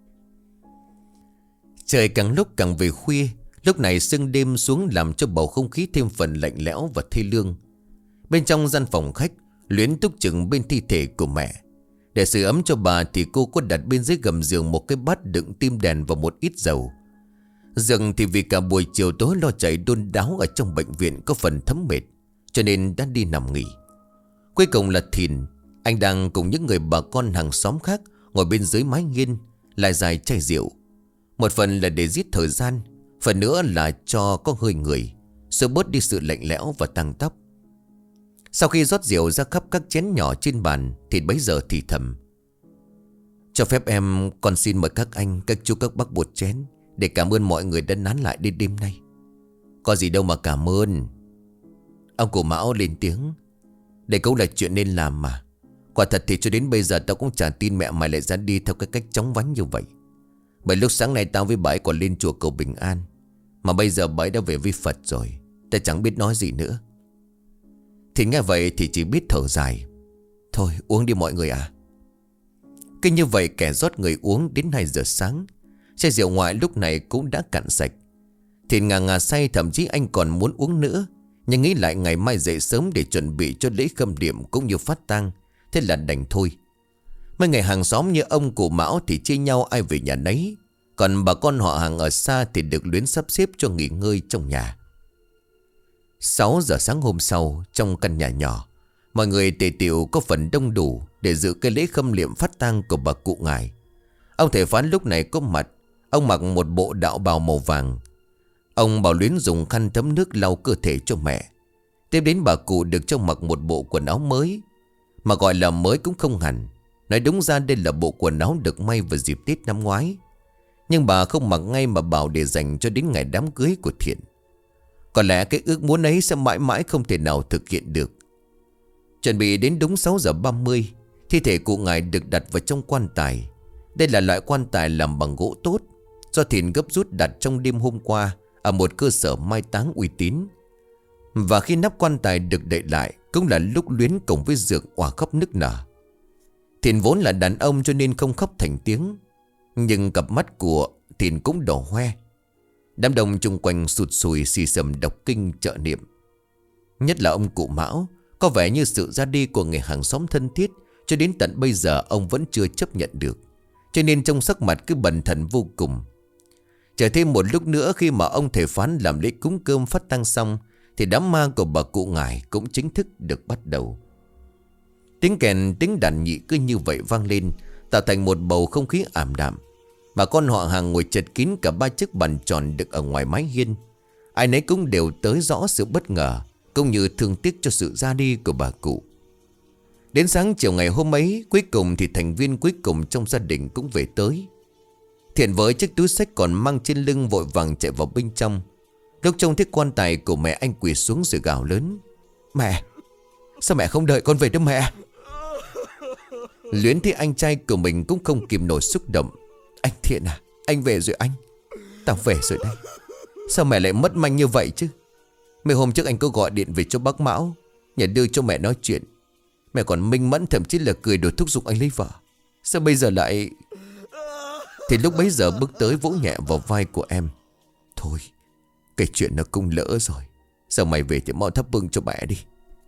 Trời càng lúc càng về khuya. Lúc này sương đêm xuống làm cho bầu không khí thêm phần lạnh lẽo và thê lương. Bên trong gian phòng khách, Luyến túc chừng bên thi thể của mẹ. Để sưởi ấm cho bà thì cô có đặt bên dưới gầm giường một cái bát đựng tim đèn và một ít dầu. Dường thì vì cả buổi chiều tối lo chạy đôn đáo ở trong bệnh viện có phần thấm mệt, cho nên đã đi nằm nghỉ. Cuối cùng là Thìn. Anh đang cùng những người bà con hàng xóm khác ngồi bên dưới mái hiên, lại dài chai rượu. Một phần là để giết thời gian, phần nữa là cho có hơi người, rồi bớt đi sự lạnh lẽo và tăng tóc. Sau khi rót rượu ra khắp các chén nhỏ trên bàn thì bấy giờ thì thầm: "Cho phép con xin mời các anh, các chú, các bác một chén, để cảm ơn mọi người đã nán lại đến đêm nay." "Có gì đâu mà cảm ơn." Ông cụ Mão lên tiếng: "Đây cũng là chuyện nên làm mà. Quả thật thì cho đến bây giờ tao cũng chả tin mẹ mày lại ra đi theo cái cách chóng vánh như vậy. Bởi lúc sáng nay tao với bà ấy còn lên chùa cầu bình an, mà bây giờ bà ấy đã về với Phật rồi. Ta chẳng biết nói gì nữa." Thì nghe vậy thì chỉ biết thở dài: "Thôi uống đi mọi người à." Cứ như vậy kẻ rót người uống đến 2 giờ sáng. Chai rượu ngoại lúc này cũng đã cạn sạch. Thìn ngà ngà say, thậm chí anh còn muốn uống nữa, nhưng nghĩ lại ngày mai dậy sớm để chuẩn bị cho lễ khâm điểm cũng như phát tang, thế là đành thôi. Mấy người hàng xóm như ông cụ Mão thì chia nhau ai về nhà nấy, còn bà con họ hàng ở xa thì được Luyến sắp xếp cho nghỉ ngơi trong nhà. 6 giờ sáng hôm sau, trong căn nhà nhỏ, mọi người tề tựu có phần đông đủ để dự cái lễ khâm liệm phát tang của bà cụ Ngải. Ông thầy phán lúc này có mặt. Ông mặc một bộ đạo bào màu vàng. Ông bảo Luyến dùng khăn thấm nước lau cơ thể cho mẹ. Tiếp đến bà cụ được cho mặc một bộ quần áo mới, mà gọi là mới cũng không hẳn. Nói đúng ra đây là bộ quần áo được may vào dịp Tết năm ngoái, nhưng bà không mặc ngay mà bảo để dành cho đến ngày đám cưới của Thiện. Có lẽ cái ước muốn ấy sẽ mãi mãi không thể nào thực hiện được. Chuẩn bị đến đúng 6 giờ 30, thi thể cụ Ngải được đặt vào trong quan tài. Đây là loại quan tài làm bằng gỗ tốt, do Thiện gấp rút đặt trong đêm hôm qua ở một cơ sở mai táng uy tín. Và khi nắp quan tài được đậy lại, cũng là lúc Luyến cùng với Dược òa khóc nức nở. Thiện vốn là đàn ông cho nên không khóc thành tiếng, nhưng cặp mắt của Thiện cũng đỏ hoe. Đám đông chung quanh sụt sùi xì xầm đọc kinh trợ niệm. Nhất là ông cụ Mão, có vẻ như sự ra đi của người hàng xóm thân thiết cho đến tận bây giờ ông vẫn chưa chấp nhận được, cho nên trong sắc mặt cứ bần thần vô cùng. Chờ thêm một lúc nữa, khi mà ông thầy phán làm lễ cúng cơm phát tang xong, thì đám ma của bà cụ Ngải cũng chính thức được bắt đầu. Tiếng kèn, tiếng đàn nhị cứ như vậy vang lên, tạo thành một bầu không khí ảm đạm. Bà con họ hàng ngồi chật kín cả 3 chiếc bàn tròn được ở ngoài mái hiên. Ai nấy cũng đều tới rõ sự bất ngờ, cũng như thương tiếc cho sự ra đi của bà cụ. Đến sáng chiều ngày hôm ấy, cuối cùng thì thành viên cuối cùng trong gia đình cũng về tới. Thiện với chiếc túi xách còn mang trên lưng vội vàng chạy vào bên trong. Lúc trông thấy quan tài của mẹ, anh quỳ xuống rồi gào lớn: "Mẹ! Sao mẹ không đợi con về đâu mẹ?" Luyến thấy anh trai của mình cũng không kìm nổi xúc động: "Anh Thiện à, anh về rồi anh. Tao về rồi đây. Sao mẹ lại mất manh như vậy chứ? Mấy hôm trước anh có gọi điện về cho bác Mão, nhờ đưa cho mẹ nói chuyện. Mẹ còn minh mẫn, thậm chí là cười đùa thúc giục anh lấy vợ. Sao bây giờ lại..." Thì lúc bấy giờ bước tới vỗ nhẹ vào vai của em: "Thôi, cái chuyện nó cũng lỡ rồi. Sao mày về thì mau thắp hương cho mẹ đi."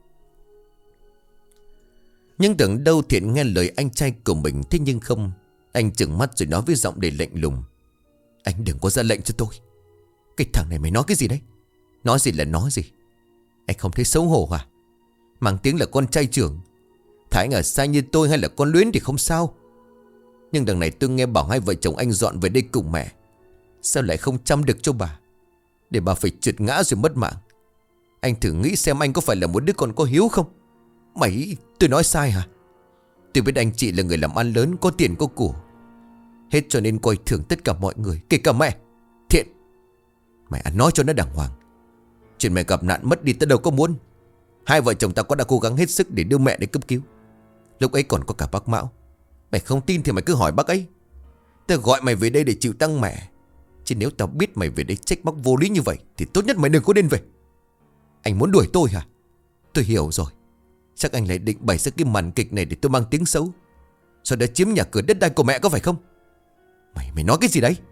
Nhưng tưởng đâu Thiện nghe lời anh trai của mình, thế nhưng không. Anh trừng mắt rồi nói với giọng đầy lạnh lùng: "Anh đừng có ra lệnh cho tôi. Cái thằng này mày nói cái gì đấy? Nói gì là nói gì? Anh không thấy xấu hổ à? Mang tiếng là con trai trưởng. Thà anh ở xa như tôi hay là con Luyến thì không sao. Nhưng đằng này tôi nghe bảo hai vợ chồng anh dọn về đây cùng mẹ. Sao lại không chăm được cho bà, để bà phải trượt ngã rồi mất mạng? Anh thử nghĩ xem anh có phải là một đứa con có hiếu không? Tôi nói sai hả? Tôi biết anh chị là người làm ăn lớn, có tiền có của, hết cho nên coi thường tất cả mọi người, kể cả mẹ. Thiện, mày ăn nói cho nó đàng hoàng. Chuyện mẹ gặp nạn mất đi tao đâu có muốn. Hai vợ chồng tao đã cố gắng hết sức để đưa mẹ đến cấp cứu. Lúc ấy còn có cả bác Mão. Mày không tin thì mày cứ hỏi bác ấy. Tao gọi mày về đây để chịu tăng mẹ, chứ nếu tao biết mày về đây trách móc vô lý như vậy thì tốt nhất mày đừng có nên về. Anh muốn đuổi tôi hả? Tôi hiểu rồi. Chắc anh lại định bày ra cái màn kịch này để tôi mang tiếng xấu, sau đó chiếm nhà cửa đất đai của mẹ, có phải không? Mày nói cái gì đấy?"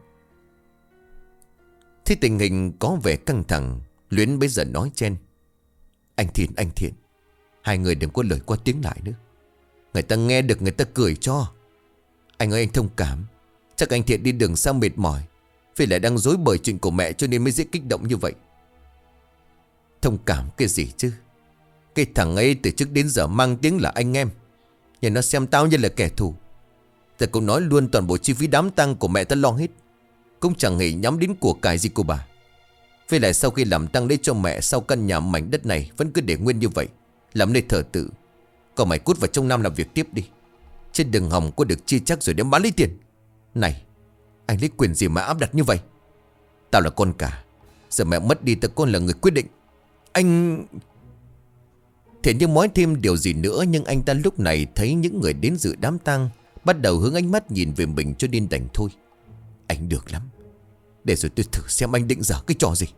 Thì tình hình có vẻ căng thẳng, Luyến bây giờ nói chen: anh Thiện, hai người đừng có lời qua tiếng lại nữa. Người ta nghe được người ta cười cho. Anh ơi, anh thông cảm. Chắc anh Thiện đi đường xa mệt mỏi, vì lại đang rối bời chuyện của mẹ cho nên mới dễ kích động như vậy." "Thông cảm cái gì chứ? Cái thằng ấy từ trước đến giờ mang tiếng là anh em, nhưng nó xem tao như là kẻ thù. Ta cũng nói luôn toàn bộ chi phí đám tang của mẹ ta lo hết. Cũng chẳng hề nhắm đến của cải gì của bà. Với lại sau khi làm tang lễ cho mẹ, sau căn nhà mảnh đất này vẫn cứ để nguyên như vậy, làm nơi thờ tự. Còn mày cút vào trong Nam làm việc tiếp đi, chứ đừng hòng có được chia chắc rồi đem bán lấy tiền. Này, anh lấy quyền gì mà áp đặt như vậy? Tao là con cả, giờ mẹ mất đi, tao con là người quyết định. Anh... Thế như nói thêm điều gì nữa, nhưng anh ta lúc này thấy những người đến dự đám tang bắt đầu hướng ánh mắt nhìn về mình, cho nên đành thôi. Anh được lắm, để rồi tôi thử xem anh định dở cái trò gì.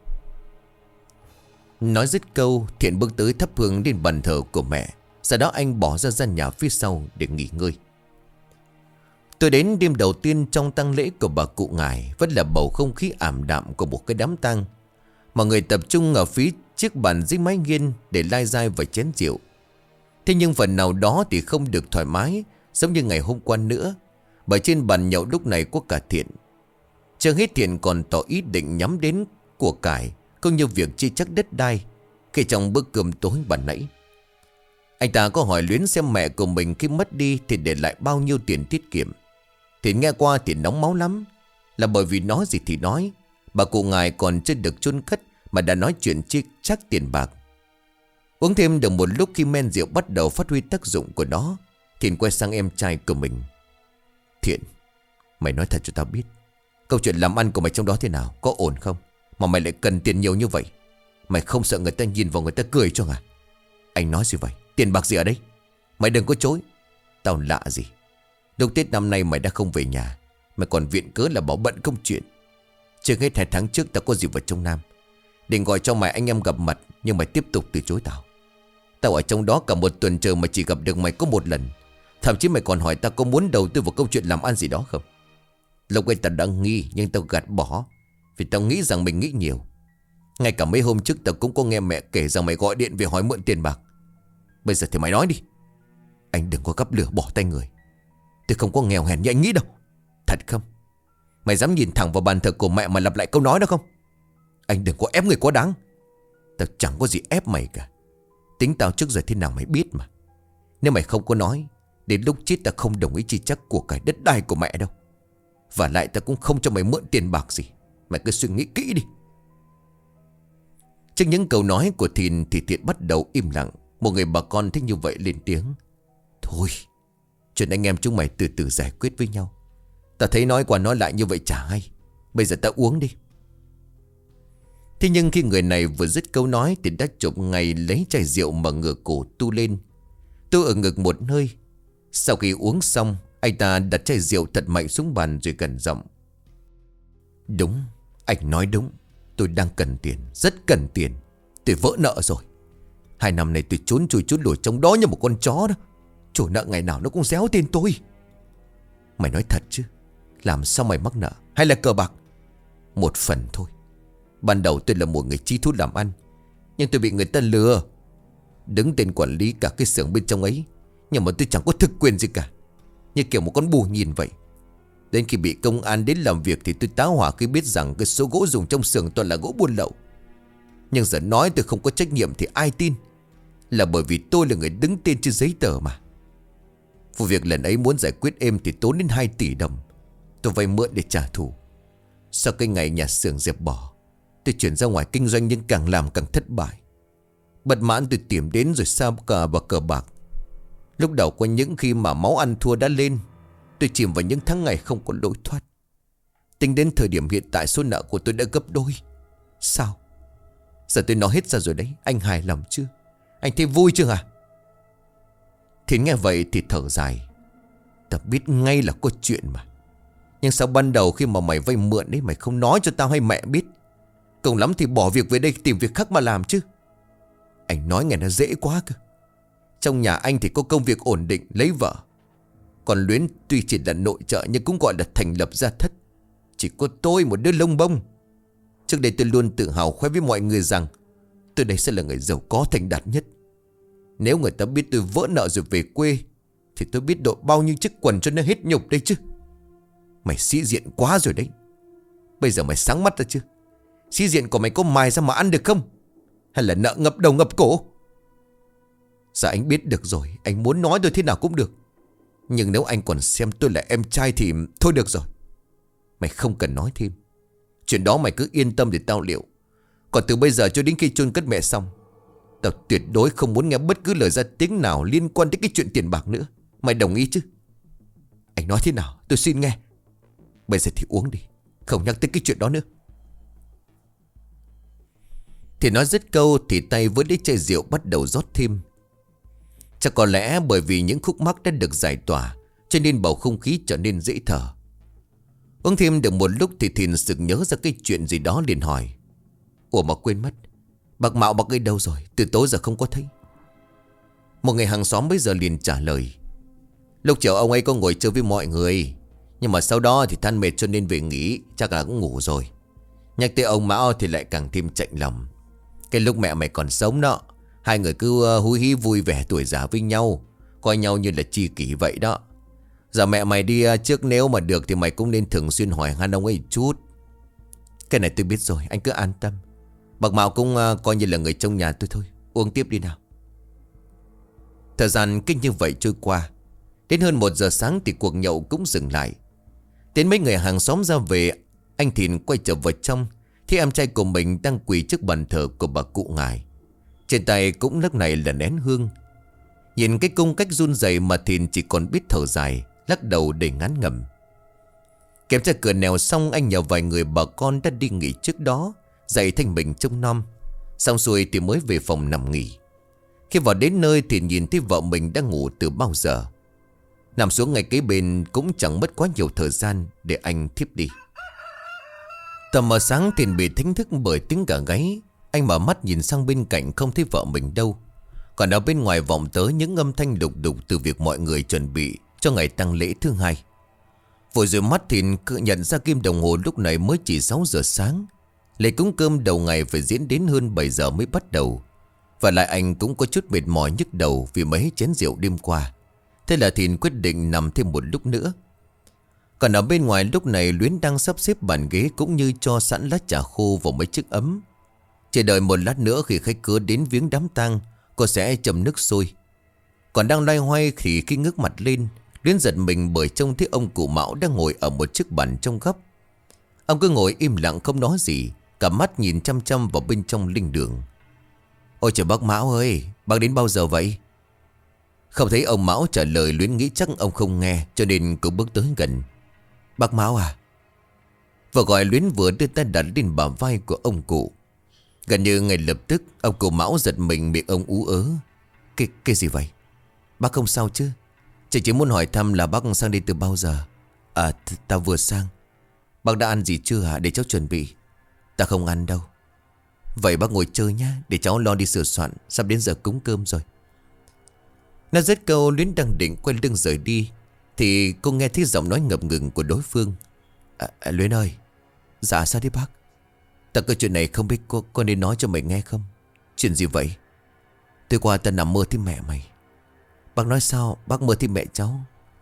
Nói dứt câu, Thiện bước tới thắp hương lên bàn thờ của mẹ. Sau đó anh bỏ ra gian nhà phía sau để nghỉ ngơi. Tôi đến đêm đầu tiên trong tang lễ của bà cụ Ngải, vẫn là bầu không khí ảm đạm của một cái đám tang. Mọi người tập trung ở phía chiếc bàn dưới mái nghiêng để lai dai và chén rượu. Thế nhưng phần nào đó thì không được thoải mái giống như ngày hôm qua nữa, bởi trên bàn nhậu lúc này có cả Thiện. Chưa hết, Thiện còn tỏ ý định nhắm đến của cải cũng như việc chia chắc đất đai khi trong bữa cơm tối ban nãy. Anh ta có hỏi Luyến xem mẹ của mình khi mất đi thì để lại bao nhiêu tiền tiết kiệm. Thì nghe qua thì nóng máu lắm, là bởi vì nói gì thì nói, bà cụ Ngài còn chưa được chôn cất mà đã nói chuyện chia chắc tiền bạc. Uống thêm được một lúc, khi men rượu bắt đầu phát huy tác dụng của nó, Thiện quay sang em trai của mình. Thiện, mày nói thật cho tao biết, câu chuyện làm ăn của mày trong đó thế nào, có ổn không, mà mày lại cần tiền nhiều như vậy? Mày không sợ người ta nhìn vào người ta cười cho à? Anh nói gì vậy? Tiền bạc gì ở đây? Mày đừng có chối. Tao lạ gì, lúc Tết năm nay mày đã không về nhà, mày còn viện cớ là bảo bận công chuyện. Chưa hết 2 tháng trước tao có dịp vào trong Nam, định gọi cho mày anh em gặp mặt, nhưng mày tiếp tục từ chối tao. Tao ở trong đó cả 1 tuần trời mà chỉ gặp được mày có 1 lần. Thậm chí mày còn hỏi tao có muốn đầu tư vào câu chuyện làm ăn gì đó không. Lúc ấy tao đã nghi, nhưng tao gạt bỏ, vì tao nghĩ rằng mình nghĩ nhiều. Ngay cả mấy hôm trước tao cũng có nghe mẹ kể rằng mày gọi điện về hỏi mượn tiền bạc. Bây giờ thì mày nói đi. Anh đừng có gắp lửa bỏ tay người. Tôi không có nghèo hèn như anh nghĩ đâu. Thật không? Mày dám nhìn thẳng vào bàn thờ của mẹ mà lặp lại câu nói đó không? Anh đừng có ép người quá đáng. Tao chẳng có gì ép mày cả. Tính tao trước giờ thế nào mày biết mà. Nếu mày không có nói, đến lúc chết tao không đồng ý chi chắc của cải đất đai của mẹ đâu. Và lại tao cũng không cho mày mượn tiền bạc gì. Mày cứ suy nghĩ kỹ đi. Trước những câu nói của Thìn thì Thiện bắt đầu im lặng. Một người bà con thích như vậy lên tiếng. Thôi, chuyện anh em chúng mày từ từ giải quyết với nhau. Tao thấy nói qua nói lại như vậy chả hay. Bây giờ tao uống đi. Thế nhưng khi người này vừa dứt câu nói thì đã chụp ngay lấy chai rượu mà ngửa cổ tu lên. Tôi ở ngực một hơi. Sau khi uống xong, anh ta đặt chai rượu thật mạnh xuống bàn rồi gần giọng. Đúng, anh nói đúng. Tôi đang cần tiền, rất cần tiền. Tôi vỡ nợ rồi. 2 năm nay tôi trốn chui trốn lủi trong đó như một con chó đó. Chủ nợ ngày nào nó cũng réo tên tôi. Mày nói thật chứ? Làm sao mày mắc nợ? Hay là cờ bạc? Một phần thôi. Ban đầu tôi là một người chi thú làm ăn, nhưng tôi bị người ta lừa, đứng tên quản lý cả cái xưởng bên trong ấy. Nhưng mà tôi chẳng có thực quyền gì cả, như kiểu một con bù nhìn vậy. Đến khi bị công an đến làm việc thì tôi táo hỏa khi biết rằng cái số gỗ dùng trong xưởng toàn là gỗ buôn lậu. Nhưng giờ nói tôi không có trách nhiệm thì ai tin? Là bởi vì tôi là người đứng tên trên giấy tờ mà. Vụ việc lần ấy muốn giải quyết êm thì tốn đến 2 tỷ đồng. Tôi vay mượn để trả thù. Sau cái ngày nhà xưởng dẹp bỏ, tôi chuyển ra ngoài kinh doanh, nhưng càng làm càng thất bại. Bất mãn tôi tìm đến rồi sa cờ và cờ bạc. Lúc đầu có những khi mà máu ăn thua đã lên, tôi chìm vào những tháng ngày không có lối thoát. Tính đến thời điểm hiện tại số nợ của tôi đã gấp đôi. Sao? Giờ tôi nói hết ra rồi đấy. Anh hài lòng chưa? Anh thấy vui chưa hả? Thì nghe vậy thì thở dài. Tao biết ngay là có chuyện mà. Nhưng sao ban đầu khi mà mày vay mượn đấy mày không nói cho tao hay mẹ biết? Cùng lắm thì bỏ việc về đây tìm việc khác mà làm chứ. Anh nói nghe nó dễ quá cơ. Trong nhà anh thì có công việc ổn định, lấy vợ. Còn Luyến tuy chỉ là nội trợ nhưng cũng gọi là thành lập gia thất. Chỉ có tôi một đứa lông bông. Trước đây tôi luôn tự hào khoe với mọi người rằng tôi đây sẽ là người giàu có thành đạt nhất. Nếu người ta biết tôi vỡ nợ rồi về quê thì tôi biết độ bao nhiêu chiếc quần cho nó hết nhục đây chứ. Mày sĩ diện quá rồi đấy. Bây giờ mày sáng mắt ra chưa? Sĩ diện của mày có mài ra mà ăn được không? Hay là nợ ngập đầu ngập cổ? Dạ anh biết được rồi. Anh muốn nói tôi thế nào cũng được. Nhưng nếu anh còn xem tôi là em trai thì thôi được rồi. Mày không cần nói thêm. Chuyện đó mày cứ yên tâm để tao liệu. Còn từ bây giờ cho đến khi chôn cất mẹ xong, tao tuyệt đối không muốn nghe bất cứ lời ra tiếng nào liên quan đến cái chuyện tiền bạc nữa. Mày đồng ý chứ? Anh nói thế nào tôi xin nghe. Bây giờ thì uống đi, không nhắc tới cái chuyện đó nữa. Thì nói dứt câu thì tay với lấy chai rượu bắt đầu rót thêm. Chắc có lẽ bởi vì những khúc mắc đã được giải tỏa, cho nên bầu không khí trở nên dễ thở. Uống thêm được một lúc thì Thìn sực nhớ ra cái chuyện gì đó, liền hỏi: Ủa mà quên mất, bác Mạo bác ấy đâu rồi? Từ tối giờ không có thấy. Một người hàng xóm bây giờ liền trả lời: Lúc chiều ông ấy có ngồi chơi với mọi người, nhưng mà sau đó thì than mệt cho nên về nghỉ, chắc là cũng ngủ rồi. Nhắc tới ông Mão thì lại càng thêm chạnh lòng. Cái lúc mẹ mày còn sống đó, hai người cứ húi hí vui vẻ tuổi già với nhau, coi nhau như là tri kỷ vậy đó. Giờ mẹ mày đi trước, nếu mà được thì mày cũng nên thường xuyên hỏi han ông ấy chút. Cái này tôi biết rồi, anh cứ an tâm. Bác Mạo cũng coi như là người trong nhà tôi thôi. Uống tiếp đi nào. Thời gian cứ như vậy trôi qua. Đến hơn 1 giờ sáng thì cuộc nhậu cũng dừng lại. Đến mấy người hàng xóm ra về, anh Thìn quay trở vào trong thì em trai của mình đang quỳ trước bàn thờ của bà cụ Ngải. Trên tay cũng lúc này là nén hương. Nhìn cái cung cách run rẩy mà Thìn chỉ còn biết thở dài, lắc đầu để ngán ngẩm. Kiểm tra cửa nèo xong, anh nhờ vài người bà con đã đi nghỉ trước đó dậy thanh mình trông nom. Xong xuôi thì mới về phòng nằm nghỉ. Khi vào đến nơi thì nhìn thấy vợ mình đang ngủ từ bao giờ. Nằm xuống ngay kế bên cũng chẳng mất quá nhiều thời gian để anh thiếp đi. Tầm mờ sáng thì bị thính thức bởi tiếng gà gáy. Anh mở mắt nhìn sang bên cạnh không thấy vợ mình đâu. Còn ở bên ngoài vọng tới những âm thanh đục đục từ việc mọi người chuẩn bị cho ngày tang lễ thứ hai. Vội rồi mắt thì cứ nhận ra kim đồng hồ lúc này mới chỉ 6 giờ sáng. Lễ cúng cơm đầu ngày phải diễn đến hơn 7 giờ mới bắt đầu. Và lại anh cũng có chút mệt mỏi nhức đầu vì mấy chén rượu đêm qua. Thế là Thìn quyết định nằm thêm một lúc nữa. Còn ở bên ngoài lúc này Luyến đang sắp xếp bàn ghế cũng như cho sẵn lá trà khô vào mấy chiếc ấm. Chỉ đợi một lát nữa khi khách khứa đến viếng đám tang, cô sẽ châm nước sôi. Còn đang loay hoay thì khi ngước mặt lên, Luyến giật mình bởi trông thấy ông cụ Mão đang ngồi ở một chiếc bàn trong góc. Ông cứ ngồi im lặng không nói gì, cả mắt nhìn chăm chăm vào bên trong linh đường. Ôi trời bác Mão ơi, bác đến bao giờ vậy? Không thấy ông Mão trả lời, Luyến nghĩ chắc ông không nghe cho nên cứ bước tới gần. Bác Mão à? Vừa gọi Luyến vừa đưa tay đặt lên bả vai của ông cụ. Gần như ngay lập tức ông cụ Mão giật mình, miệng ông ú ớ. Cái gì vậy? Bác không sao chứ? Chỉ muốn hỏi thăm là bác sang đây từ bao giờ? À tao vừa sang. Bác đã ăn gì chưa hả? Để cháu chuẩn bị. Ta không ăn đâu. Vậy bác ngồi chơi nhá, để cháu lo đi sửa soạn, sắp đến giờ cúng cơm rồi. Nó dứt câu, Luyến đang định quay lưng rời đi thì cô nghe thấy giọng nói ngập ngừng của đối phương. Luyến ơi. Dạ sao thế bác? Ta có chuyện này không biết có nên nói cho mày nghe không? Chuyện gì vậy? Tối qua ta nằm mơ thấy mẹ mày. Bác nói sao? Bác mơ thấy mẹ cháu?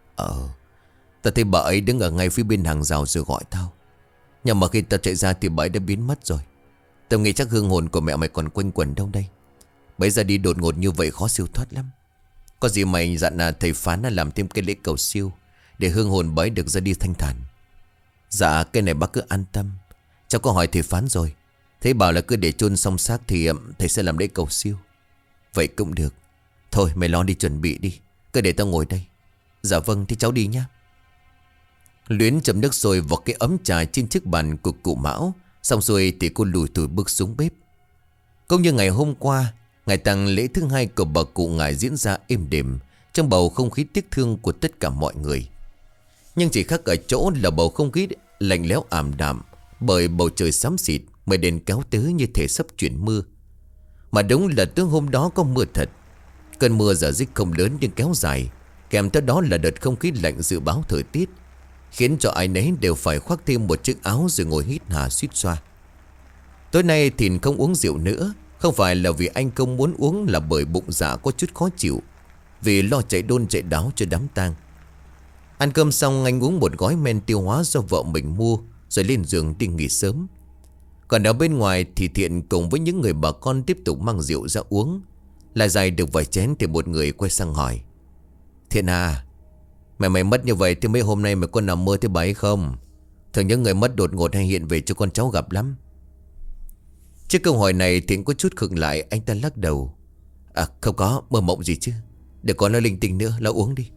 Ta thấy bà ấy đứng ở ngay phía bên hàng rào rồi gọi tao. Nhưng mà khi ta chạy ra thì bà ấy đã biến mất rồi. Tao nghĩ chắc hương hồn của mẹ mày còn quanh quẩn đâu đây. Bây giờ đi đột ngột như vậy khó siêu thoát lắm. Có gì mày dặn thầy Phán làm thêm cái lễ cầu siêu để hương hồn bà ấy được ra đi thanh thản. Dạ cái này bác cứ an tâm. Cháu có hỏi thầy Phán rồi. Thầy bảo là cứ để chôn xong xác thì thầy sẽ làm lễ cầu siêu. Vậy cũng được. Thôi mày lo đi chuẩn bị đi. Cứ để tao ngồi đây. Dạ vâng thì cháu đi nhá. Luyến châm nước sôi vào cái ấm trà trên chiếc bàn của cụ Mão. Xong rồi thì cô lùi thủi bước xuống bếp. Cũng như ngày hôm qua, ngày tang lễ thứ hai của bà cụ Ngải diễn ra êm đềm, trong bầu không khí tiếc thương của tất cả mọi người. Nhưng chỉ khác ở chỗ là bầu không khí lạnh lẽo ảm đạm, bởi bầu trời xám xịt, mây đen kéo tới như thể sắp chuyển mưa. Mà đúng là tối hôm đó có mưa thật. Cơn mưa giả dích không lớn nhưng kéo dài, kèm theo đó là đợt không khí lạnh dự báo thời tiết, khiến cho ai nấy đều phải khoác thêm một chiếc áo rồi ngồi hít hà suýt xoa. Tối nay Thìn không uống rượu nữa. Không phải là vì anh không muốn uống, là bởi bụng dạ có chút khó chịu, vì lo chạy đôn chạy đáo cho đám tang. Ăn cơm xong anh uống một gói men tiêu hóa do vợ mình mua, rồi lên giường đi nghỉ sớm. Còn ở bên ngoài thì Thiện cùng với những người bà con tiếp tục mang rượu ra uống. Lại dài được vài chén thì một người quay sang hỏi: Thiện à, Mày mất như vậy thì mấy hôm nay mày có nằm mơ thấy bà ấy không? Thường những người mất đột ngột hay hiện về cho con cháu gặp lắm. Trước câu hỏi này Thiện có chút khựng lại. Anh ta lắc đầu. À không có, mơ mộng gì chứ. Đừng có nói linh tinh nữa, là uống đi.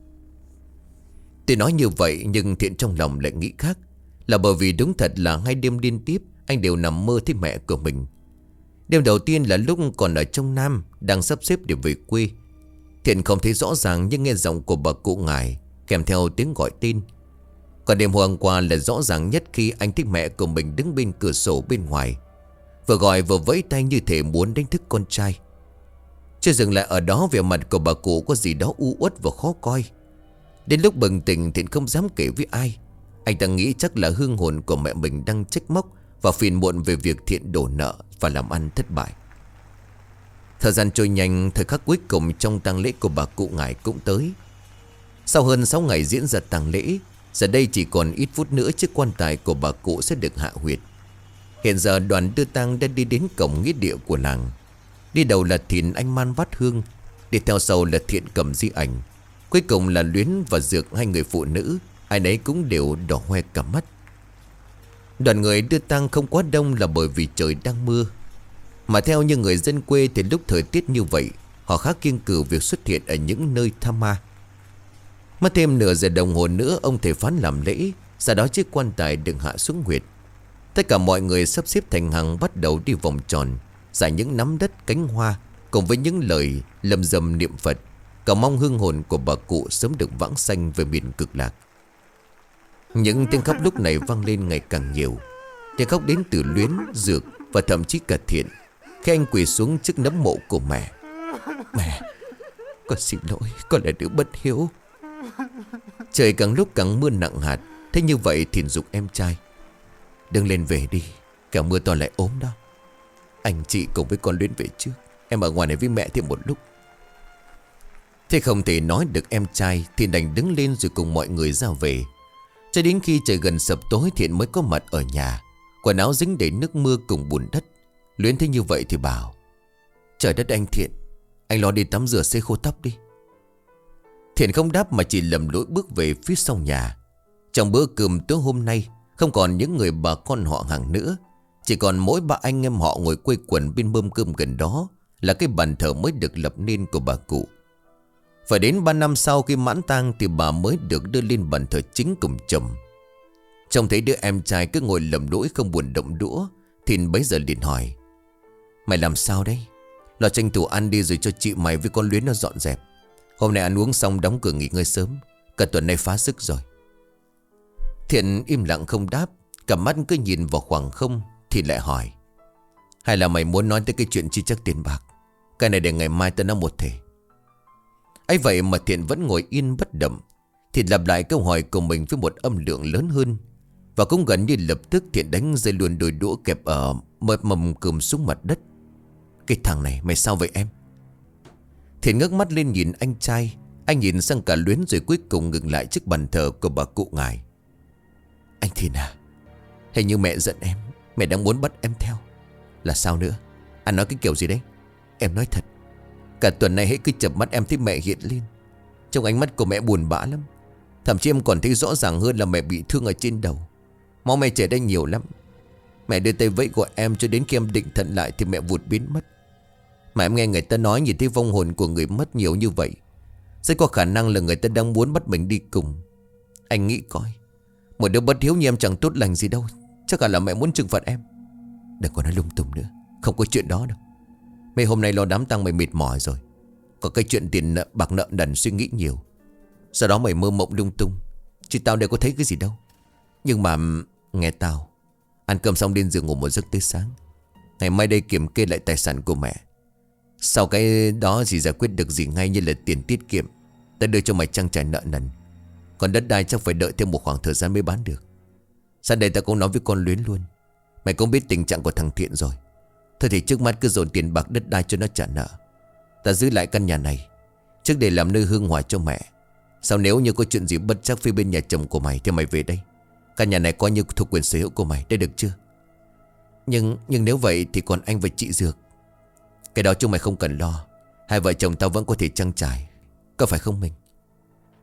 Tuy nói như vậy nhưng Thiện trong lòng lại nghĩ khác. Là bởi vì đúng thật là 2 đêm liên tiếp anh đều nằm mơ thấy mẹ của mình. Đêm đầu tiên là lúc còn ở trong Nam, đang sắp xếp để về quê. Thiện không thấy rõ ràng nhưng nghe giọng của bà cụ Ngải kèm theo tiếng gọi tên. Còn đêm hôm qua là rõ ràng nhất khi anh thấy mẹ của mình đứng bên cửa sổ bên ngoài, vừa gọi vừa vẫy tay như thể muốn đánh thức con trai. Chưa dừng lại ở đó, vẻ mặt của bà cụ có gì đó u uất và khó coi. Đến lúc bừng tỉnh Thiện không dám kể với ai. Anh ta nghĩ chắc là hương hồn của mẹ mình đang trách móc và phiền muộn về việc Thiện đổ nợ và làm ăn thất bại. Thời gian trôi nhanh, thời khắc cuối cùng trong tang lễ của bà cụ Ngải cũng tới. Sau hơn 6 ngày diễn ra tang lễ, giờ đây chỉ còn ít phút nữa chiếc quan tài của bà cụ sẽ được hạ huyệt. Hiện giờ đoàn đưa tang đã đi đến cổng nghĩa địa của làng. Đi đầu là Thìn anh Man vắt hương, đi theo sau là Thiện cầm di ảnh, cuối cùng là Luyến và Dược, 2 người phụ nữ, ai nấy cũng đều đỏ hoe cả mắt. Đoàn người đưa tang không quá đông là bởi vì trời đang mưa. Mà theo như người dân quê thì lúc thời tiết như vậy, họ khá kiêng cữ việc xuất hiện ở những nơi tham ma. Mất thêm nửa giờ đồng hồ nữa ông thầy phán làm lễ, sau đó chiếc quan tài được hạ xuống huyệt. Tất cả mọi người sắp xếp thành hàng bắt đầu đi vòng tròn, giải những nắm đất cánh hoa, cùng với những lời lầm rầm niệm Phật, cầu mong hương hồn của bà cụ sớm được vãng sanh về miền cực lạc. Những tiếng khóc lúc này vang lên ngày càng nhiều. Tiếng khóc đến từ Luyến, Dược và thậm chí cả Thiện khi anh quỳ xuống trước nấm mộ của mẹ. Mẹ, con xin lỗi, con là đứa bất hiếu. Trời càng lúc càng mưa nặng hạt. Thế như vậy Thiện giục em trai: đừng lên về đi, kẻo mưa to lại ốm đó. Anh chị cùng với con Luyến về trước, em ở ngoài này với mẹ thêm một lúc. Thế không thể nói được em trai, thì đành đứng lên rồi cùng mọi người ra về. Cho đến khi trời gần sập tối Thiện mới có mặt ở nhà, quần áo dính đầy nước mưa cùng bùn đất. Luyến thấy như vậy thì bảo: trời đất anh Thiện, anh lo đi tắm rửa xê khô tóc đi. Thiện không đáp mà chỉ lầm lũi bước về phía sau nhà. Trong bữa cơm tối hôm nay không còn những người bà con họ hàng nữa, chỉ còn mỗi ba anh em họ ngồi quây quần bên mâm cơm gần đó là cái bàn thờ mới được lập nên của bà cụ. Phải đến 3 năm sau khi mãn tang thì bà mới được đưa lên bàn thờ chính cùng chồng. Trông thấy đứa em trai cứ ngồi lầm lũi không buồn động đũa, Thìn bấy giờ liền hỏi: mày làm sao đấy? Lo tranh thủ ăn đi rồi cho chị mày với con Luyến nó dọn dẹp. Hôm nay ăn uống xong đóng cửa nghỉ ngơi sớm, cả tuần nay phá sức rồi. Thiện im lặng không đáp, cả mắt cứ nhìn vào khoảng không. Thì lại hỏi: hay là mày muốn nói tới cái chuyện chi chắc tiền bạc? Cái này để ngày mai tao nói một thể. ấy vậy mà Thiện vẫn ngồi yên bất động. Thì lặp lại câu hỏi của mình với một âm lượng lớn hơn. Và cũng gần như lập tức Thiện đánh rơi luôn đôi đũa kẹp ở mâm cơm xuống mặt đất. Cái thằng này mày sao vậy em? Thiện ngước mắt lên nhìn anh trai. Anh nhìn sang cả Luyến rồi cuối cùng ngừng lại trước bàn thờ của bà cụ Ngải. Anh Thiện à, hình như mẹ giận em, mẹ đang muốn bắt em theo. Là sao nữa? Anh nói cái kiểu gì đấy? Em nói thật, cả tuần nay hễ cứ chợp mắt em thấy mẹ hiện lên. Trong ánh mắt của mẹ buồn bã lắm. Thậm chí em còn thấy rõ ràng hơn là mẹ bị thương ở trên đầu. Máu mẹ chảy ra nhiều lắm. Mẹ đưa tay vẫy gọi em cho đến khi em định thần lại thì mẹ vụt biến mất. Mà em nghe người ta nói nhìn thấy vong hồn của người mất nhiều như vậy, rất có khả năng là người ta đang muốn bắt mình đi cùng. Anh nghĩ coi, một đứa bất hiếu như em chẳng tốt lành gì đâu. Chắc là mẹ muốn trừng phạt em. Đừng có nói lung tung nữa, không có chuyện đó đâu. Mấy hôm nay lo đám tang mày mệt mỏi rồi. Có cái chuyện tiền nợ, bạc nợ nần suy nghĩ nhiều. Sau đó mày mơ mộng lung tung, chứ tao đều có thấy cái gì đâu. Nhưng mà nghe tao, ăn cơm xong lên giường ngủ một giấc tới sáng. Ngày mai đây kiểm kê lại tài sản của mẹ. Sau cái đó gì giải quyết được gì ngay như là tiền tiết kiệm, ta đưa cho mày trang trải nợ nần. Còn đất đai chắc phải đợi thêm một khoảng thời gian mới bán được. Sau đây ta cũng nói với con Luyến luôn. Mày cũng biết tình trạng của thằng Thiện rồi. Thôi thì trước mắt cứ dồn tiền bạc đất đai cho nó trả nợ. Ta giữ lại căn nhà này trước để làm nơi hương hỏa cho mẹ. Sau nếu như có chuyện gì bất trắc phía bên nhà chồng của mày thì mày về đây. Căn nhà này coi như thuộc quyền sở hữu của mày, đây được chưa? Nhưng nếu vậy thì còn anh và chị Dược. Cái đó chúng mày không cần lo. Hai vợ chồng tao vẫn có thể trang trải, có phải không mình?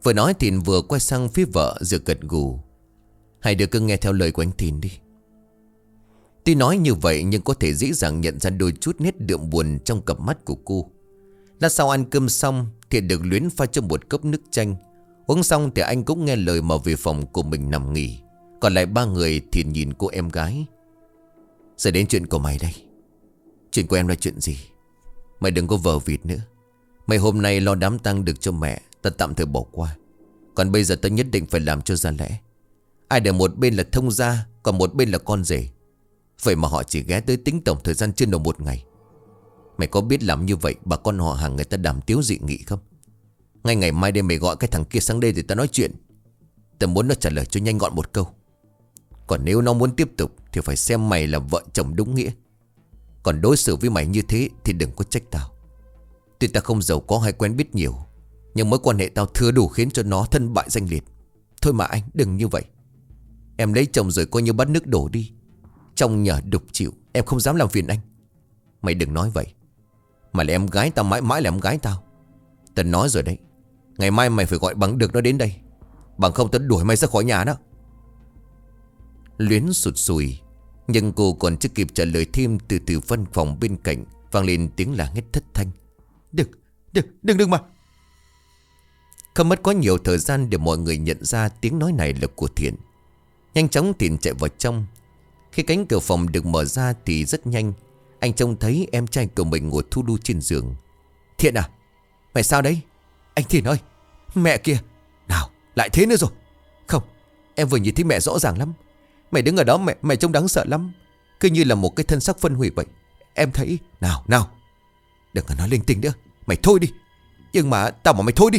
Vừa nói Thìn vừa quay sang phía vợ rồi gật gù. Hai đứa cứ nghe theo lời của anh Thìn đi. Tuy nói như vậy nhưng có thể dễ dàng nhận ra đôi chút nét đượm buồn trong cặp mắt của cô. Lát sau ăn cơm xong Thiện được Luyến pha cho một cốc nước chanh. Uống xong thì anh cũng nghe lời mà về phòng của mình nằm nghỉ. Còn lại ba người thì nhìn cô em gái. Giờ đến chuyện của mày đây. Chuyện của em là chuyện gì? Mày đừng có vờ vịt nữa. Mày hôm nay lo đám tang được cho mẹ, ta tạm thời bỏ qua. Còn bây giờ ta nhất định phải làm cho ra lẽ. Ai để một bên là thông gia, còn một bên là con rể. Vậy mà họ chỉ ghé tới tính tổng thời gian chưa đủ một ngày. Mày có biết làm như vậy bà con họ hàng người ta đàm tiếu dị nghị không? Ngay ngày mai đây mày gọi cái thằng kia sang đây thì ta nói chuyện. Ta muốn nó trả lời cho nhanh gọn một câu. Còn nếu nó muốn tiếp tục thì phải xem mày là vợ chồng đúng nghĩa. Còn đối xử với mày như thế thì đừng có trách tao. Tuy ta không giàu có hay quen biết nhiều, nhưng mối quan hệ tao thừa đủ khiến cho nó thân bại danh liệt. Thôi mà anh đừng như vậy. Em lấy chồng rồi coi như bắt nước đổ đi. Trong nhờ đục chịu, em không dám làm phiền anh. Mày đừng nói vậy. Mà là em gái tao, mãi mãi là em gái tao. Tao nói rồi đấy. Ngày mai mày phải gọi bằng được nó đến đây. Bằng không tao đuổi mày ra khỏi nhà đó. Luyến sụt sùi. Nhưng cô còn chưa kịp trả lời thêm, từ văn phòng bên cạnh vang lên tiếng la hét thất thanh. Đừng mà. Không mất quá nhiều thời gian để mọi người nhận ra tiếng nói này là của Thiện. Nhanh chóng Thiện chạy vào trong. Khi cánh cửa phòng được mở ra thì rất nhanh anh trông thấy em trai của mình ngồi thu lu trên giường. Thiện à, mày sao đấy? Anh Thiện ơi, mẹ kia. Nào, lại thế nữa rồi. Không, em vừa nhìn thấy mẹ rõ ràng lắm. Mày đứng ở đó mày trông đáng sợ lắm. Cứ như là một cái thân xác phân hủy vậy. Em thấy. Nào, đừng có nói linh tinh nữa. Mày thôi đi. Nhưng mà tao bảo mày thôi đi.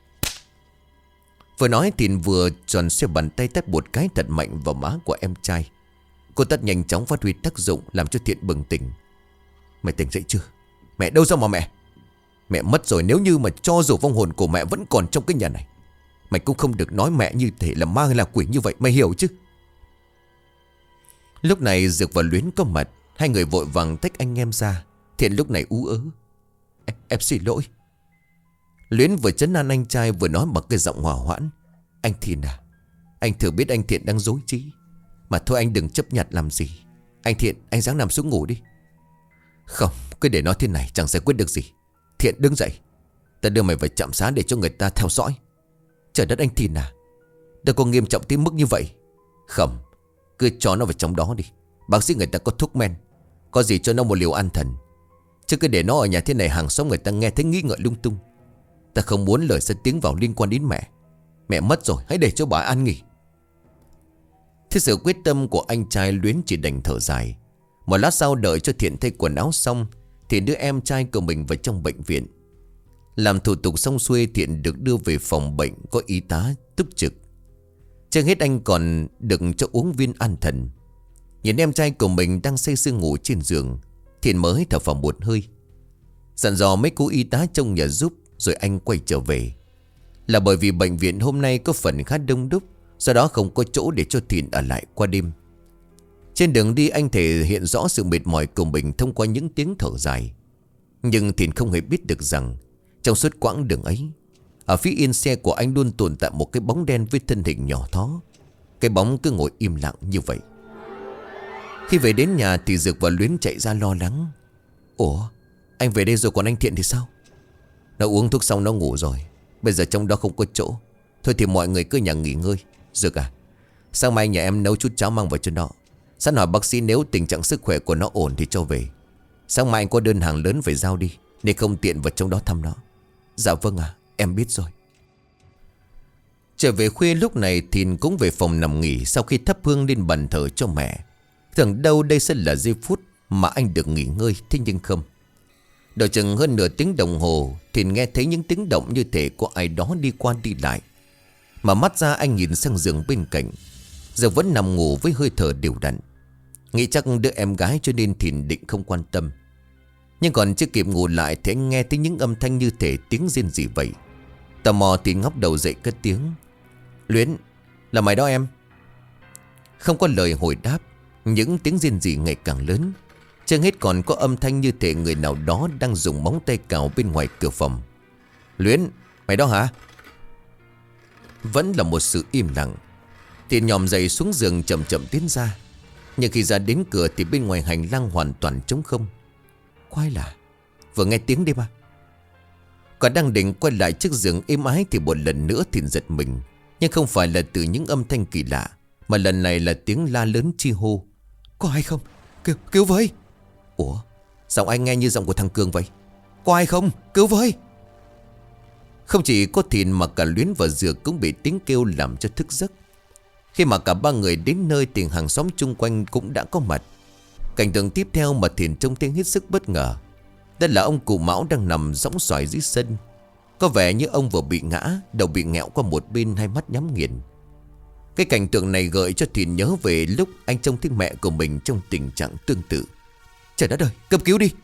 Vừa nói Thiện vừa tròn xe bàn tay tát một cái thật mạnh vào má của em trai. Cô tát nhanh chóng phát huy tác dụng làm cho Thiện bừng tỉnh. Mày tỉnh dậy chưa? Mẹ đâu ra mà mẹ? Mẹ mất rồi, nếu như mà cho dù vong hồn của mẹ vẫn còn trong cái nhà này, mày cũng không được nói mẹ như thể là ma hay là quỷ như vậy, mày hiểu chứ? Lúc này Dược và Luyến có mặt. Hai người vội vàng tách anh em ra. Thiện lúc này ú ớ. Em xin lỗi. Luyến vừa trấn an anh trai vừa nói bằng cái giọng hòa hoãn. Anh Thiện à, anh thừa biết anh Thiện đang dối trí. Mà thôi anh đừng chấp nhặt làm gì. Anh Thiện, anh ráng nằm xuống ngủ đi. Không, cứ để nói thế này chẳng giải quyết được gì. Thiện đứng dậy. Ta đưa mày vào trạm xá để cho người ta theo dõi. Trời đất anh Thiện à, đâu có nghiêm trọng tới mức như vậy. Không, cứ cho nó vào trong đó đi. Bác sĩ người ta có thuốc men, có gì cho nó một liều an thần. Chứ cứ để nó ở nhà thế này hàng xóm người ta nghe thấy nghĩ ngợi lung tung. Ta không muốn lời ra tiếng vào liên quan đến mẹ. Mẹ mất rồi, hãy để cho bà an nghỉ. Thế sự quyết tâm của anh trai Luyến chỉ đành thở dài. Một lát sau đợi cho Thiện thay quần áo xong thì đưa em trai của mình vào trong bệnh viện. Làm thủ tục xong xuôi, Thiện được đưa về phòng bệnh có y tá túc trực. Chưa hết anh còn được cho uống viên an thần. Nhìn em trai của mình đang say sưa ngủ trên giường, Thiện mới thở phào một hơi. Dặn dò mấy cô y tá trong nhà giúp rồi anh quay trở về. Là bởi vì bệnh viện hôm nay có phần khá đông đúc, do đó không có chỗ để cho Thiện ở lại qua đêm. Trên đường đi anh thể hiện rõ sự mệt mỏi của mình thông qua những tiếng thở dài. Nhưng Thiện không hề biết được rằng trong suốt quãng đường ấy, ở phía yên xe của anh luôn tồn tại một cái bóng đen với thân hình nhỏ thó. Cái bóng cứ ngồi im lặng như vậy. Khi về đến nhà thì Dược và Luyến chạy ra lo lắng. Ủa, anh về đây rồi còn anh Thiện thì sao? Nó uống thuốc xong nó ngủ rồi. Bây giờ trong đó không có chỗ. Thôi thì mọi người cứ nhà nghỉ ngơi. Dược à, sáng mai nhà em nấu chút cháo mang vào cho nó. Sẵn hỏi bác sĩ nếu tình trạng sức khỏe của nó ổn thì cho về. Sáng mai anh có đơn hàng lớn phải giao đi, nên không tiện vào trong đó thăm nó. Dạ vâng ạ, em biết rồi. Trở về khuya lúc này Thìn cũng về phòng nằm nghỉ sau khi thắp hương lên bàn thờ cho mẹ. Tưởng đâu đây sẽ là giây phút mà anh được nghỉ ngơi, thế nhưng không. Đợi chừng hơn nửa tiếng đồng hồ, Thìn nghe thấy những tiếng động như thể có ai đó đi qua đi lại. Mà mắt ra anh nhìn sang giường bên cạnh. Giờ vẫn nằm ngủ với hơi thở đều đặn. Nghĩ chắc đứa em gái cho nên Thìn định không quan tâm. Nhưng còn chưa kịp ngủ lại thì anh nghe thấy những âm thanh như thể tiếng rên rỉ vậy. Tò mò Thìn ngóc đầu dậy cất tiếng. Luyến, là mày đó em? Không có lời hồi đáp. Những tiếng rên rỉ ngày càng lớn. Chưa hết còn có âm thanh như thể người nào đó đang dùng móng tay cào bên ngoài cửa phòng. Luyến, mày đó hả? vẫn là một sự im lặng. Thiện nhòm dậy xuống giường chậm chậm tiến ra. Nhưng khi ra đến cửa thì bên ngoài hành lang hoàn toàn trống không. Quái lạ, vừa nghe tiếng đi mà. Còn đang định quay lại chiếc giường êm ái thì một lần nữa Thiện giật mình. Nhưng không phải là từ những âm thanh kỳ lạ, mà lần này là tiếng la lớn chi hô. Có ai không? Cứu với. Ủa, giọng anh nghe như giọng của thằng Cường vậy. Có ai không? Cứu với. Không chỉ có Thiện mà cả Luyến và Dược cũng bị tiếng kêu làm cho thức giấc. Khi mà cả ba người đến nơi thì hàng xóm chung quanh cũng đã có mặt. Cảnh tượng tiếp theo mà Thiện trông thấy hết sức bất ngờ. Đó là ông cụ Mão đang nằm sõng xoài dưới sân. Có vẻ như ông vừa bị ngã, đầu bị nghẹo qua một bên, hai mắt nhắm nghiền. Cái cảnh tượng này gợi cho Thiện nhớ về lúc anh trông thấy mẹ của mình trong tình trạng tương tự. Trời đất ơi, cấp cứu đi.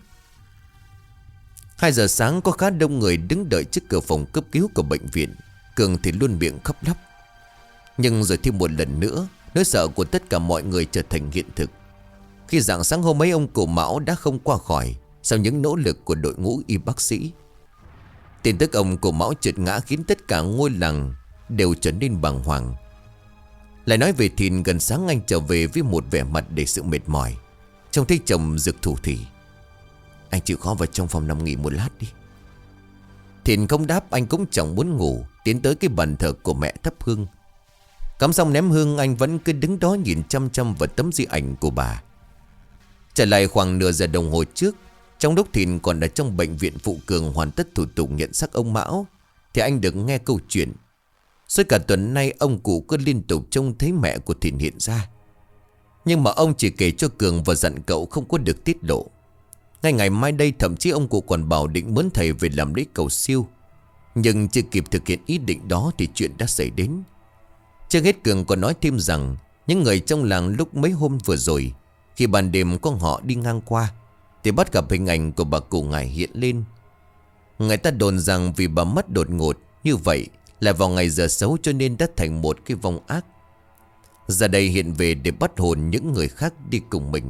2 giờ sáng có khá đông người đứng đợi trước cửa phòng cấp cứu của bệnh viện. Cường thì luôn miệng khóc lóc. Nhưng rồi thêm một lần nữa, nỗi sợ của tất cả mọi người trở thành hiện thực. Khi rạng sáng hôm ấy, ông cụ Mão đã không qua khỏi sau những nỗ lực của đội ngũ y bác sĩ. Tin tức ông cụ Mão trượt ngã khiến tất cả ngôi làng đều trở nên bàng hoàng. Lại nói về Thìn, gần sáng anh trở về với một vẻ mặt đầy sự mệt mỏi. Trông thấy chồng Dực thủ thỉ. Anh chịu khó vào trong phòng nằm nghỉ một lát đi. Thìn không đáp, anh cũng chẳng muốn ngủ. Tiến tới cái bàn thờ của mẹ thắp hương. Cắm xong ném hương, anh vẫn cứ đứng đó nhìn chăm chăm vào tấm di ảnh của bà. Trở lại khoảng nửa giờ đồng hồ trước, trong lúc Thìn còn ở trong bệnh viện phụ Cường hoàn tất thủ tục nhận xác ông Mão, thì anh được nghe câu chuyện. Suốt cả tuần nay ông cụ cứ liên tục trông thấy mẹ của Thìn hiện ra. Nhưng mà ông chỉ kể cho Cường và dặn cậu không có được tiết lộ. Ngay ngày mai đây thậm chí ông cụ còn bảo định mướn thầy về làm lễ cầu siêu. Nhưng chưa kịp thực hiện ý định đó thì chuyện đã xảy đến. Chưa hết, Cường còn nói thêm rằng những người trong làng lúc mấy hôm vừa rồi, khi ban đêm có họ đi ngang qua, thì bắt gặp hình ảnh của bà cụ ngài hiện lên. Người ta đồn rằng vì bà mất đột ngột như vậy, lại vào ngày giờ xấu, cho nên đã thành một cái vong ác, ra đây hiện về để bắt hồn những người khác đi cùng mình.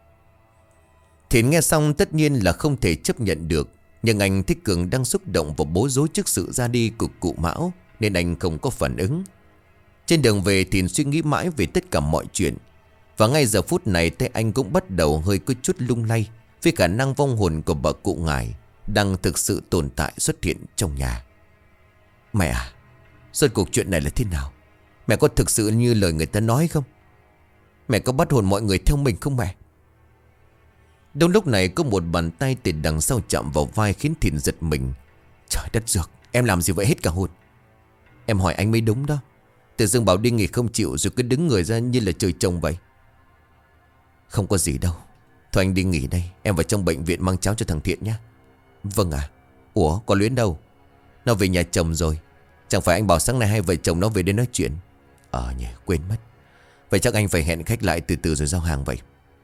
Thì nghe xong tất nhiên là không thể chấp nhận được. Nhưng anh thấy Cường đang xúc động và bối rối trước sự ra đi của cụ Mão, nên anh không có phản ứng. Trên đường về thì suy nghĩ mãi về tất cả mọi chuyện. Và ngay giờ phút này tay anh cũng bắt đầu hơi có chút lung lay, vì khả năng vong hồn của bà cụ ngài đang thực sự tồn tại xuất hiện trong nhà. Mẹ à, rốt cuộc chuyện này là thế nào? Mẹ có thực sự như lời người ta nói không? Mẹ có bắt hồn mọi người theo mình không mẹ? Đúng lúc này có một bàn tay từ đằng sau chạm vào vai khiến Thìn giật mình. Trời đất Dược, em làm gì vậy hết cả hồn? Em hỏi anh mới đúng đó. Tự dưng bảo đi nghỉ không chịu, rồi cứ đứng người ra như là trời trồng vậy. Không có gì đâu. Thôi anh đi nghỉ đây, em vào trong bệnh viện mang cháo cho thằng Thiện nhé. Vâng ạ. Ủa, con Luyến đâu? Nó về nhà chồng rồi. Chẳng phải anh bảo sáng nay hai vợ chồng nó về đây nói chuyện? Nhỉ, quên mất. Vậy chắc anh phải hẹn khách lại từ từ rồi giao hàng vậy.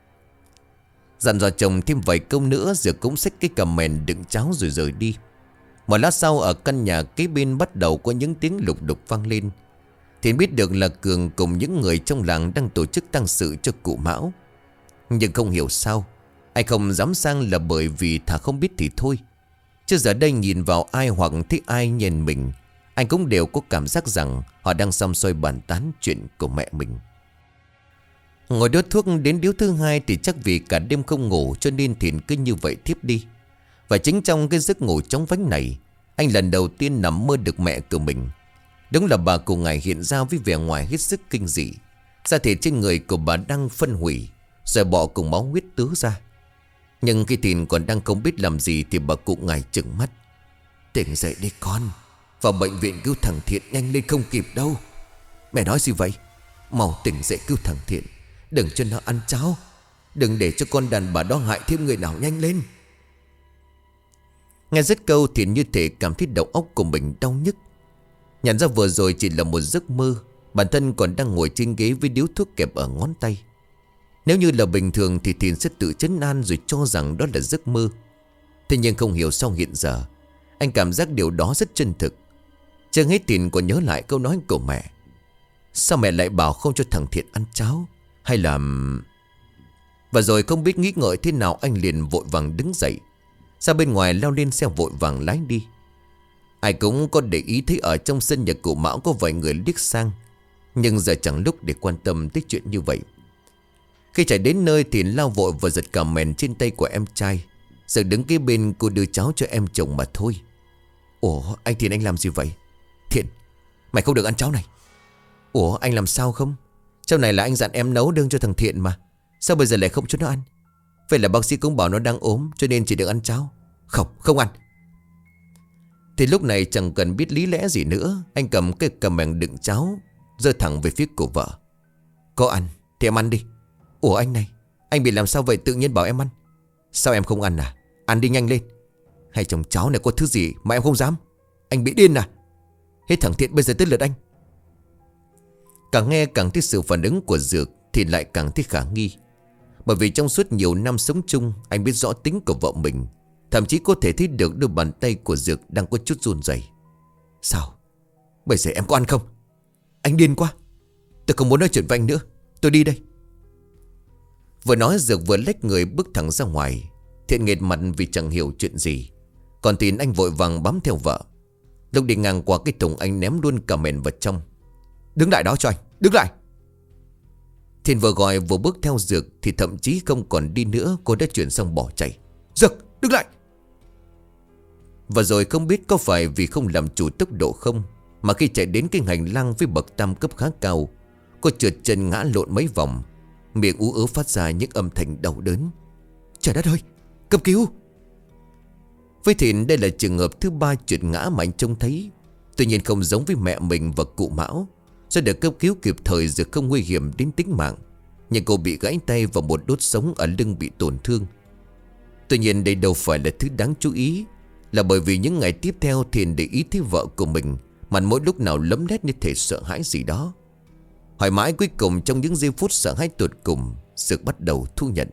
Dặn dò chồng thêm vài câu nữa, rồi cũng xách cái cằm mền đựng cháo rồi rời đi. Một lát sau, ở căn nhà kế bên bắt đầu có những tiếng lục đục vang lên. Thì biết được là Cường cùng những người trong làng đang tổ chức tang sự cho cụ Mão. Nhưng không hiểu sao anh không dám sang, là bởi vì thà không biết thì thôi. Chứ giờ đây nhìn vào ai hoặc thấy ai nhìn mình, anh cũng đều có cảm giác rằng họ đang xăm xôi bàn tán chuyện của mẹ mình. Ngồi đốt thuốc đến điếu thứ hai thì chắc vì cả đêm không ngủ, cho nên Thìn cứ như vậy thiếp đi. Và chính trong cái giấc ngủ chóng vánh này, anh lần đầu tiên nằm mơ được mẹ của mình. Đúng là bà cụ ngài hiện ra với vẻ ngoài hết sức kinh dị. Da thịt trên người của bà đang phân hủy, rồi bọ cùng máu huyết tứa ra. Nhưng khi Thìn còn đang không biết làm gì thì bà cụ ngài trừng mắt. Tỉnh dậy đi con, vào bệnh viện cứu thằng Thiện nhanh lên, không kịp đâu. Mẹ nói gì vậy? Mau tỉnh dậy cứu thằng Thiện, đừng cho nó ăn cháo, đừng để cho con đàn bà đó hại thêm người nào, nhanh lên. Nghe dứt câu, Thiện như thể cảm thấy đầu óc của mình đau nhức. Nhận ra vừa rồi chỉ là một giấc mơ. Bản thân còn đang ngồi trên ghế với điếu thuốc kẹp ở ngón tay. Nếu như là bình thường thì Thiện sẽ tự trấn an rồi cho rằng đó là giấc mơ. Thế nhưng không hiểu sao hiện giờ anh cảm giác điều đó rất chân thực. Chưa hết Thiện còn nhớ lại câu nói của mẹ. Sao mẹ lại bảo không cho thằng Thiện ăn cháo? Hay là... Và rồi không biết nghĩ ngợi thế nào, anh liền vội vàng đứng dậy, ra bên ngoài leo lên xe vội vàng lái đi. Ai cũng có để ý thấy ở trong sân nhà cụ Mão có vài người liếc sang, nhưng giờ chẳng lúc để quan tâm tới chuyện như vậy. Khi chạy đến nơi thì lao vội và giật cả mền trên tay của em trai, giờ đứng kế bên cô đưa cháo cho em chồng mà thôi. Ủa anh Thiện, anh làm gì vậy? Thiện, mày không được ăn cháo này. Ủa anh làm sao không? Cháo này là anh dặn em nấu đương cho thằng Thiện mà, sao bây giờ lại không cho nó ăn? Vậy là bác sĩ cũng bảo nó đang ốm cho nên chỉ được ăn cháo. Không, không ăn. Thì lúc này chẳng cần biết lý lẽ gì nữa, anh cầm cái cầm màng đựng cháo giơ thẳng về phía của vợ. Có ăn thì em ăn đi. Ủa anh này, anh bị làm sao vậy tự nhiên bảo em ăn? Sao em không ăn à? Ăn đi nhanh lên. Hay trong cháo này có thứ gì mà em không dám? Anh bị điên à? Hết thằng Thiện bây giờ tới lượt anh. Càng nghe càng thấy sự phản ứng của Dược thì lại càng thấy khả nghi. Bởi vì trong suốt nhiều năm sống chung, anh biết rõ tính của vợ mình, thậm chí có thể thấy được đôi bàn tay của Dược đang có chút run rẩy. Sao? Bây giờ em có ăn không? Anh điên quá. Tôi không muốn nói chuyện với anh nữa. Tôi đi đây. Vừa nói Dược vừa lách người bước thẳng ra ngoài. Thiện nghệt mặt vì chẳng hiểu chuyện gì, còn Tín anh vội vàng bám theo vợ. Lúc đi ngang qua cái thùng anh ném luôn cả mền vào trong. Đứng lại đó cho anh, đứng lại. Thiện vừa gọi vừa bước theo Dược thì thậm chí không còn đi nữa, cô đã chuyển sang bỏ chạy. Dược, đứng lại. Và rồi không biết có phải vì không làm chủ tốc độ không, mà khi chạy đến cái hành lang với bậc tam cấp khá cao, cô trượt chân ngã lộn mấy vòng, miệng ú ớ phát ra những âm thanh đau đớn. Trời đất ơi, cấp cứu. Với Thiện đây là trường hợp thứ 3 trượt ngã mà anh trông thấy. Tuy nhiên không giống với mẹ mình và cụ Mão, do được cấp cứu kịp thời Dược không nguy hiểm đến tính mạng, nhưng cô bị gãy tay và một đốt sống ở lưng bị tổn thương. Tuy nhiên đây đâu phải là thứ đáng chú ý, là bởi vì những ngày tiếp theo Thiện để ý thấy vợ của mình mặt mỗi lúc nào lấm lét như thể sợ hãi gì đó. Hỏi mãi cuối cùng trong những giây phút sợ hãi tột cùng, Dược bắt đầu thu nhận.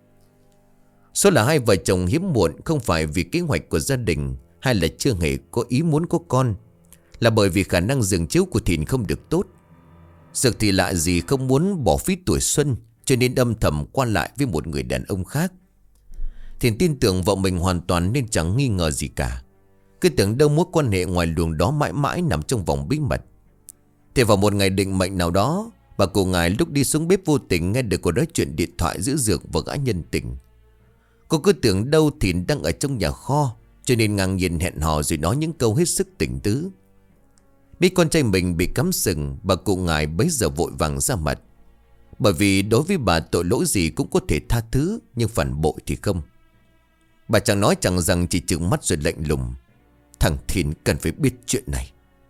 Số là hai vợ chồng hiếm muộn không phải vì kế hoạch của gia đình hay là chưa hề có ý muốn có con, là bởi vì khả năng giường chiếu của Thiện không được tốt. Dược thì lạ gì không muốn bỏ phí tuổi xuân, cho nên âm thầm qua lại với một người đàn ông khác. Thiện tin tưởng vợ mình hoàn toàn nên chẳng nghi ngờ gì cả, cứ tưởng đâu mối quan hệ ngoài luồng đó mãi mãi nằm trong vòng bí mật. Thì vào một ngày định mệnh nào đó, bà cụ Ngài lúc đi xuống bếp vô tình nghe được cuộc nói chuyện điện thoại giữa Dược và gã nhân tình. Cô cứ tưởng đâu Thiện đang ở trong nhà kho, cho nên ngang nhiên hẹn hò rồi nói những câu hết sức tình tứ. Biết con trai mình bị cắm sừng, bà cụ Ngài bấy giờ vội vàng ra mặt. Bởi vì đối với bà tội lỗi gì cũng có thể tha thứ, nhưng phản bội thì không. Bà chẳng nói chẳng rằng chỉ trừng mắt rồi lạnh lùng. Thằng Thiện cần phải biết chuyện này.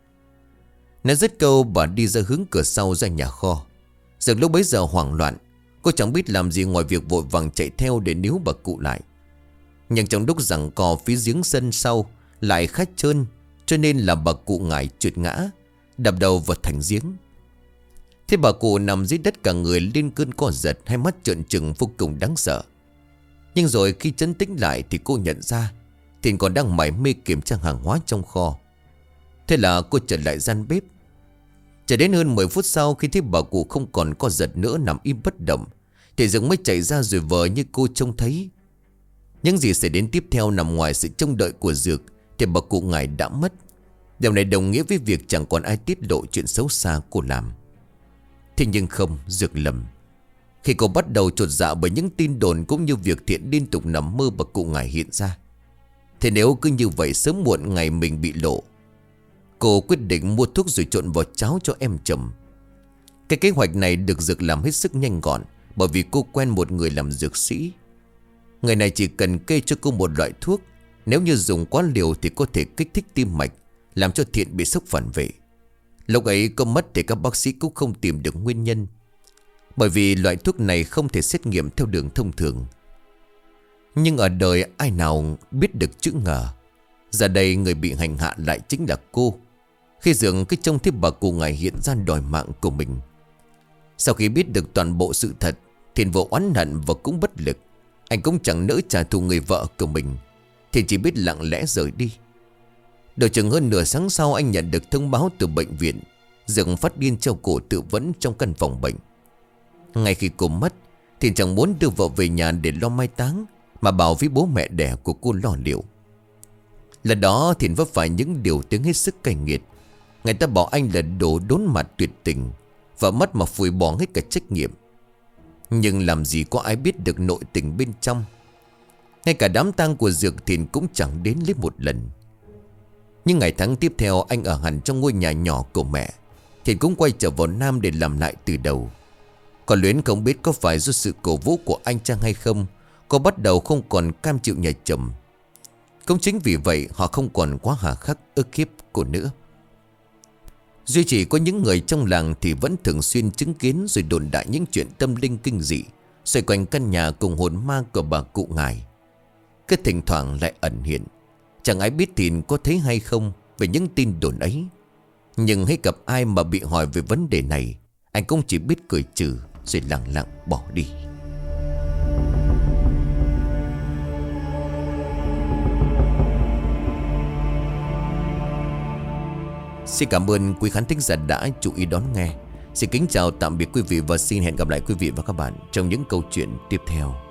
Nói dứt câu bà đi ra hướng cửa sau ra nhà kho. Dược lúc bấy giờ hoảng loạn, cô chẳng biết làm gì ngoài việc vội vàng chạy theo để níu bà cụ lại. Nhưng trong lúc giằng co phía giếng sân sau lại khá trơn, cho nên là bà cụ Ngài trượt ngã, đập đầu vào thành giếng. Thế bà cụ nằm dưới đất cả người lên cơn co giật, hai mắt trợn trừng vô cùng đáng sợ. Nhưng rồi khi trấn tĩnh lại thì cô nhận ra Thiện còn đang mải mê kiểm tra hàng hóa trong kho. Thế là cô trở lại gian bếp. Chỉ đến hơn 10 phút sau, khi thấy bà cụ không còn co giật nữa, nằm im bất động, thì Dũng mới chạy ra rồi vờ như cô trông thấy. Những gì xảy đến tiếp theo nằm ngoài sự trông đợi của Dược, thì bà cụ Ngài đã mất. Điều này đồng nghĩa với việc chẳng còn ai tiết lộ chuyện xấu xa cô làm. Thế nhưng không, Dược lầm. Khi cô bắt đầu chột dạ bởi những tin đồn cũng như việc Thiện liên tục nằm mơ bà cụ Ngài hiện ra, thì nếu cứ như vậy sớm muộn ngày mình bị lộ. Cô quyết định mua thuốc rồi trộn vào cháo cho em chồng. Cái kế hoạch này được Dược làm hết sức nhanh gọn, bởi vì cô quen một người làm dược sĩ. Người này chỉ cần kê cho cô một loại thuốc, nếu như dùng quá liều thì có thể kích thích tim mạch, làm cho Thiện bị sốc phản vệ. Lúc ấy có mất thì các bác sĩ cũng không tìm được nguyên nhân, bởi vì loại thuốc này không thể xét nghiệm theo đường thông thường. Nhưng ở đời ai nào biết được chữ ngờ. Giờ đây người bị hành hạ lại chính là cô. Khi Dượng cái trông thấy bà cụ Ngài hiện ra đòi mạng của mình. Sau khi biết được toàn bộ sự thật, Thiện vừa oán hận và cũng bất lực. Anh cũng chẳng nỡ trả thù người vợ của mình, thì chỉ biết lặng lẽ rời đi. Đợi chừng hơn nửa sáng sau, anh nhận được thông báo từ bệnh viện. Dượng phát điên treo cổ tự vẫn trong căn phòng bệnh. Ngay khi cô mất, Thiện chẳng muốn đưa vợ về nhà để lo mai táng, mà bảo với bố mẹ đẻ của cô lo liệu. Lần đó Thiện vấp phải những điều tiếng hết sức cay nghiệt. Người ta bảo anh là đồ đốn mặt tuyệt tình, và mất mà phủi bỏ hết cả trách nhiệm. Nhưng làm gì có ai biết được nội tình bên trong. Ngay cả đám tang của Dược Thiện cũng chẳng đến lấy một lần. Nhưng ngày tháng tiếp theo, anh ở hẳn trong ngôi nhà nhỏ của mẹ. Thiện cũng quay trở vào Nam để làm lại từ đầu. Còn Luyến không biết có phải do sự cổ vũ của anh chăng hay không, cô bắt đầu không còn cam chịu nhà chồng. Cũng chính vì vậy họ không còn quá hà khắc ức hiếp cô nữa. Duy chỉ có những người trong làng thì vẫn thường xuyên chứng kiến rồi đồn đại những chuyện tâm linh kinh dị xoay quanh căn nhà cùng hồn ma của bà cụ Ngài. Cứ thỉnh thoảng lại ẩn hiện. Chẳng ai biết Thìn có thấy hay không về những tin đồn ấy. Nhưng hãy gặp ai mà bị hỏi về vấn đề này, anh cũng chỉ biết cười trừ rồi lặng lặng bỏ đi. Xin cảm ơn quý khán thính giả đã chú ý đón nghe. Xin kính chào tạm biệt quý vị và xin hẹn gặp lại quý vị và các bạn trong những câu chuyện tiếp theo.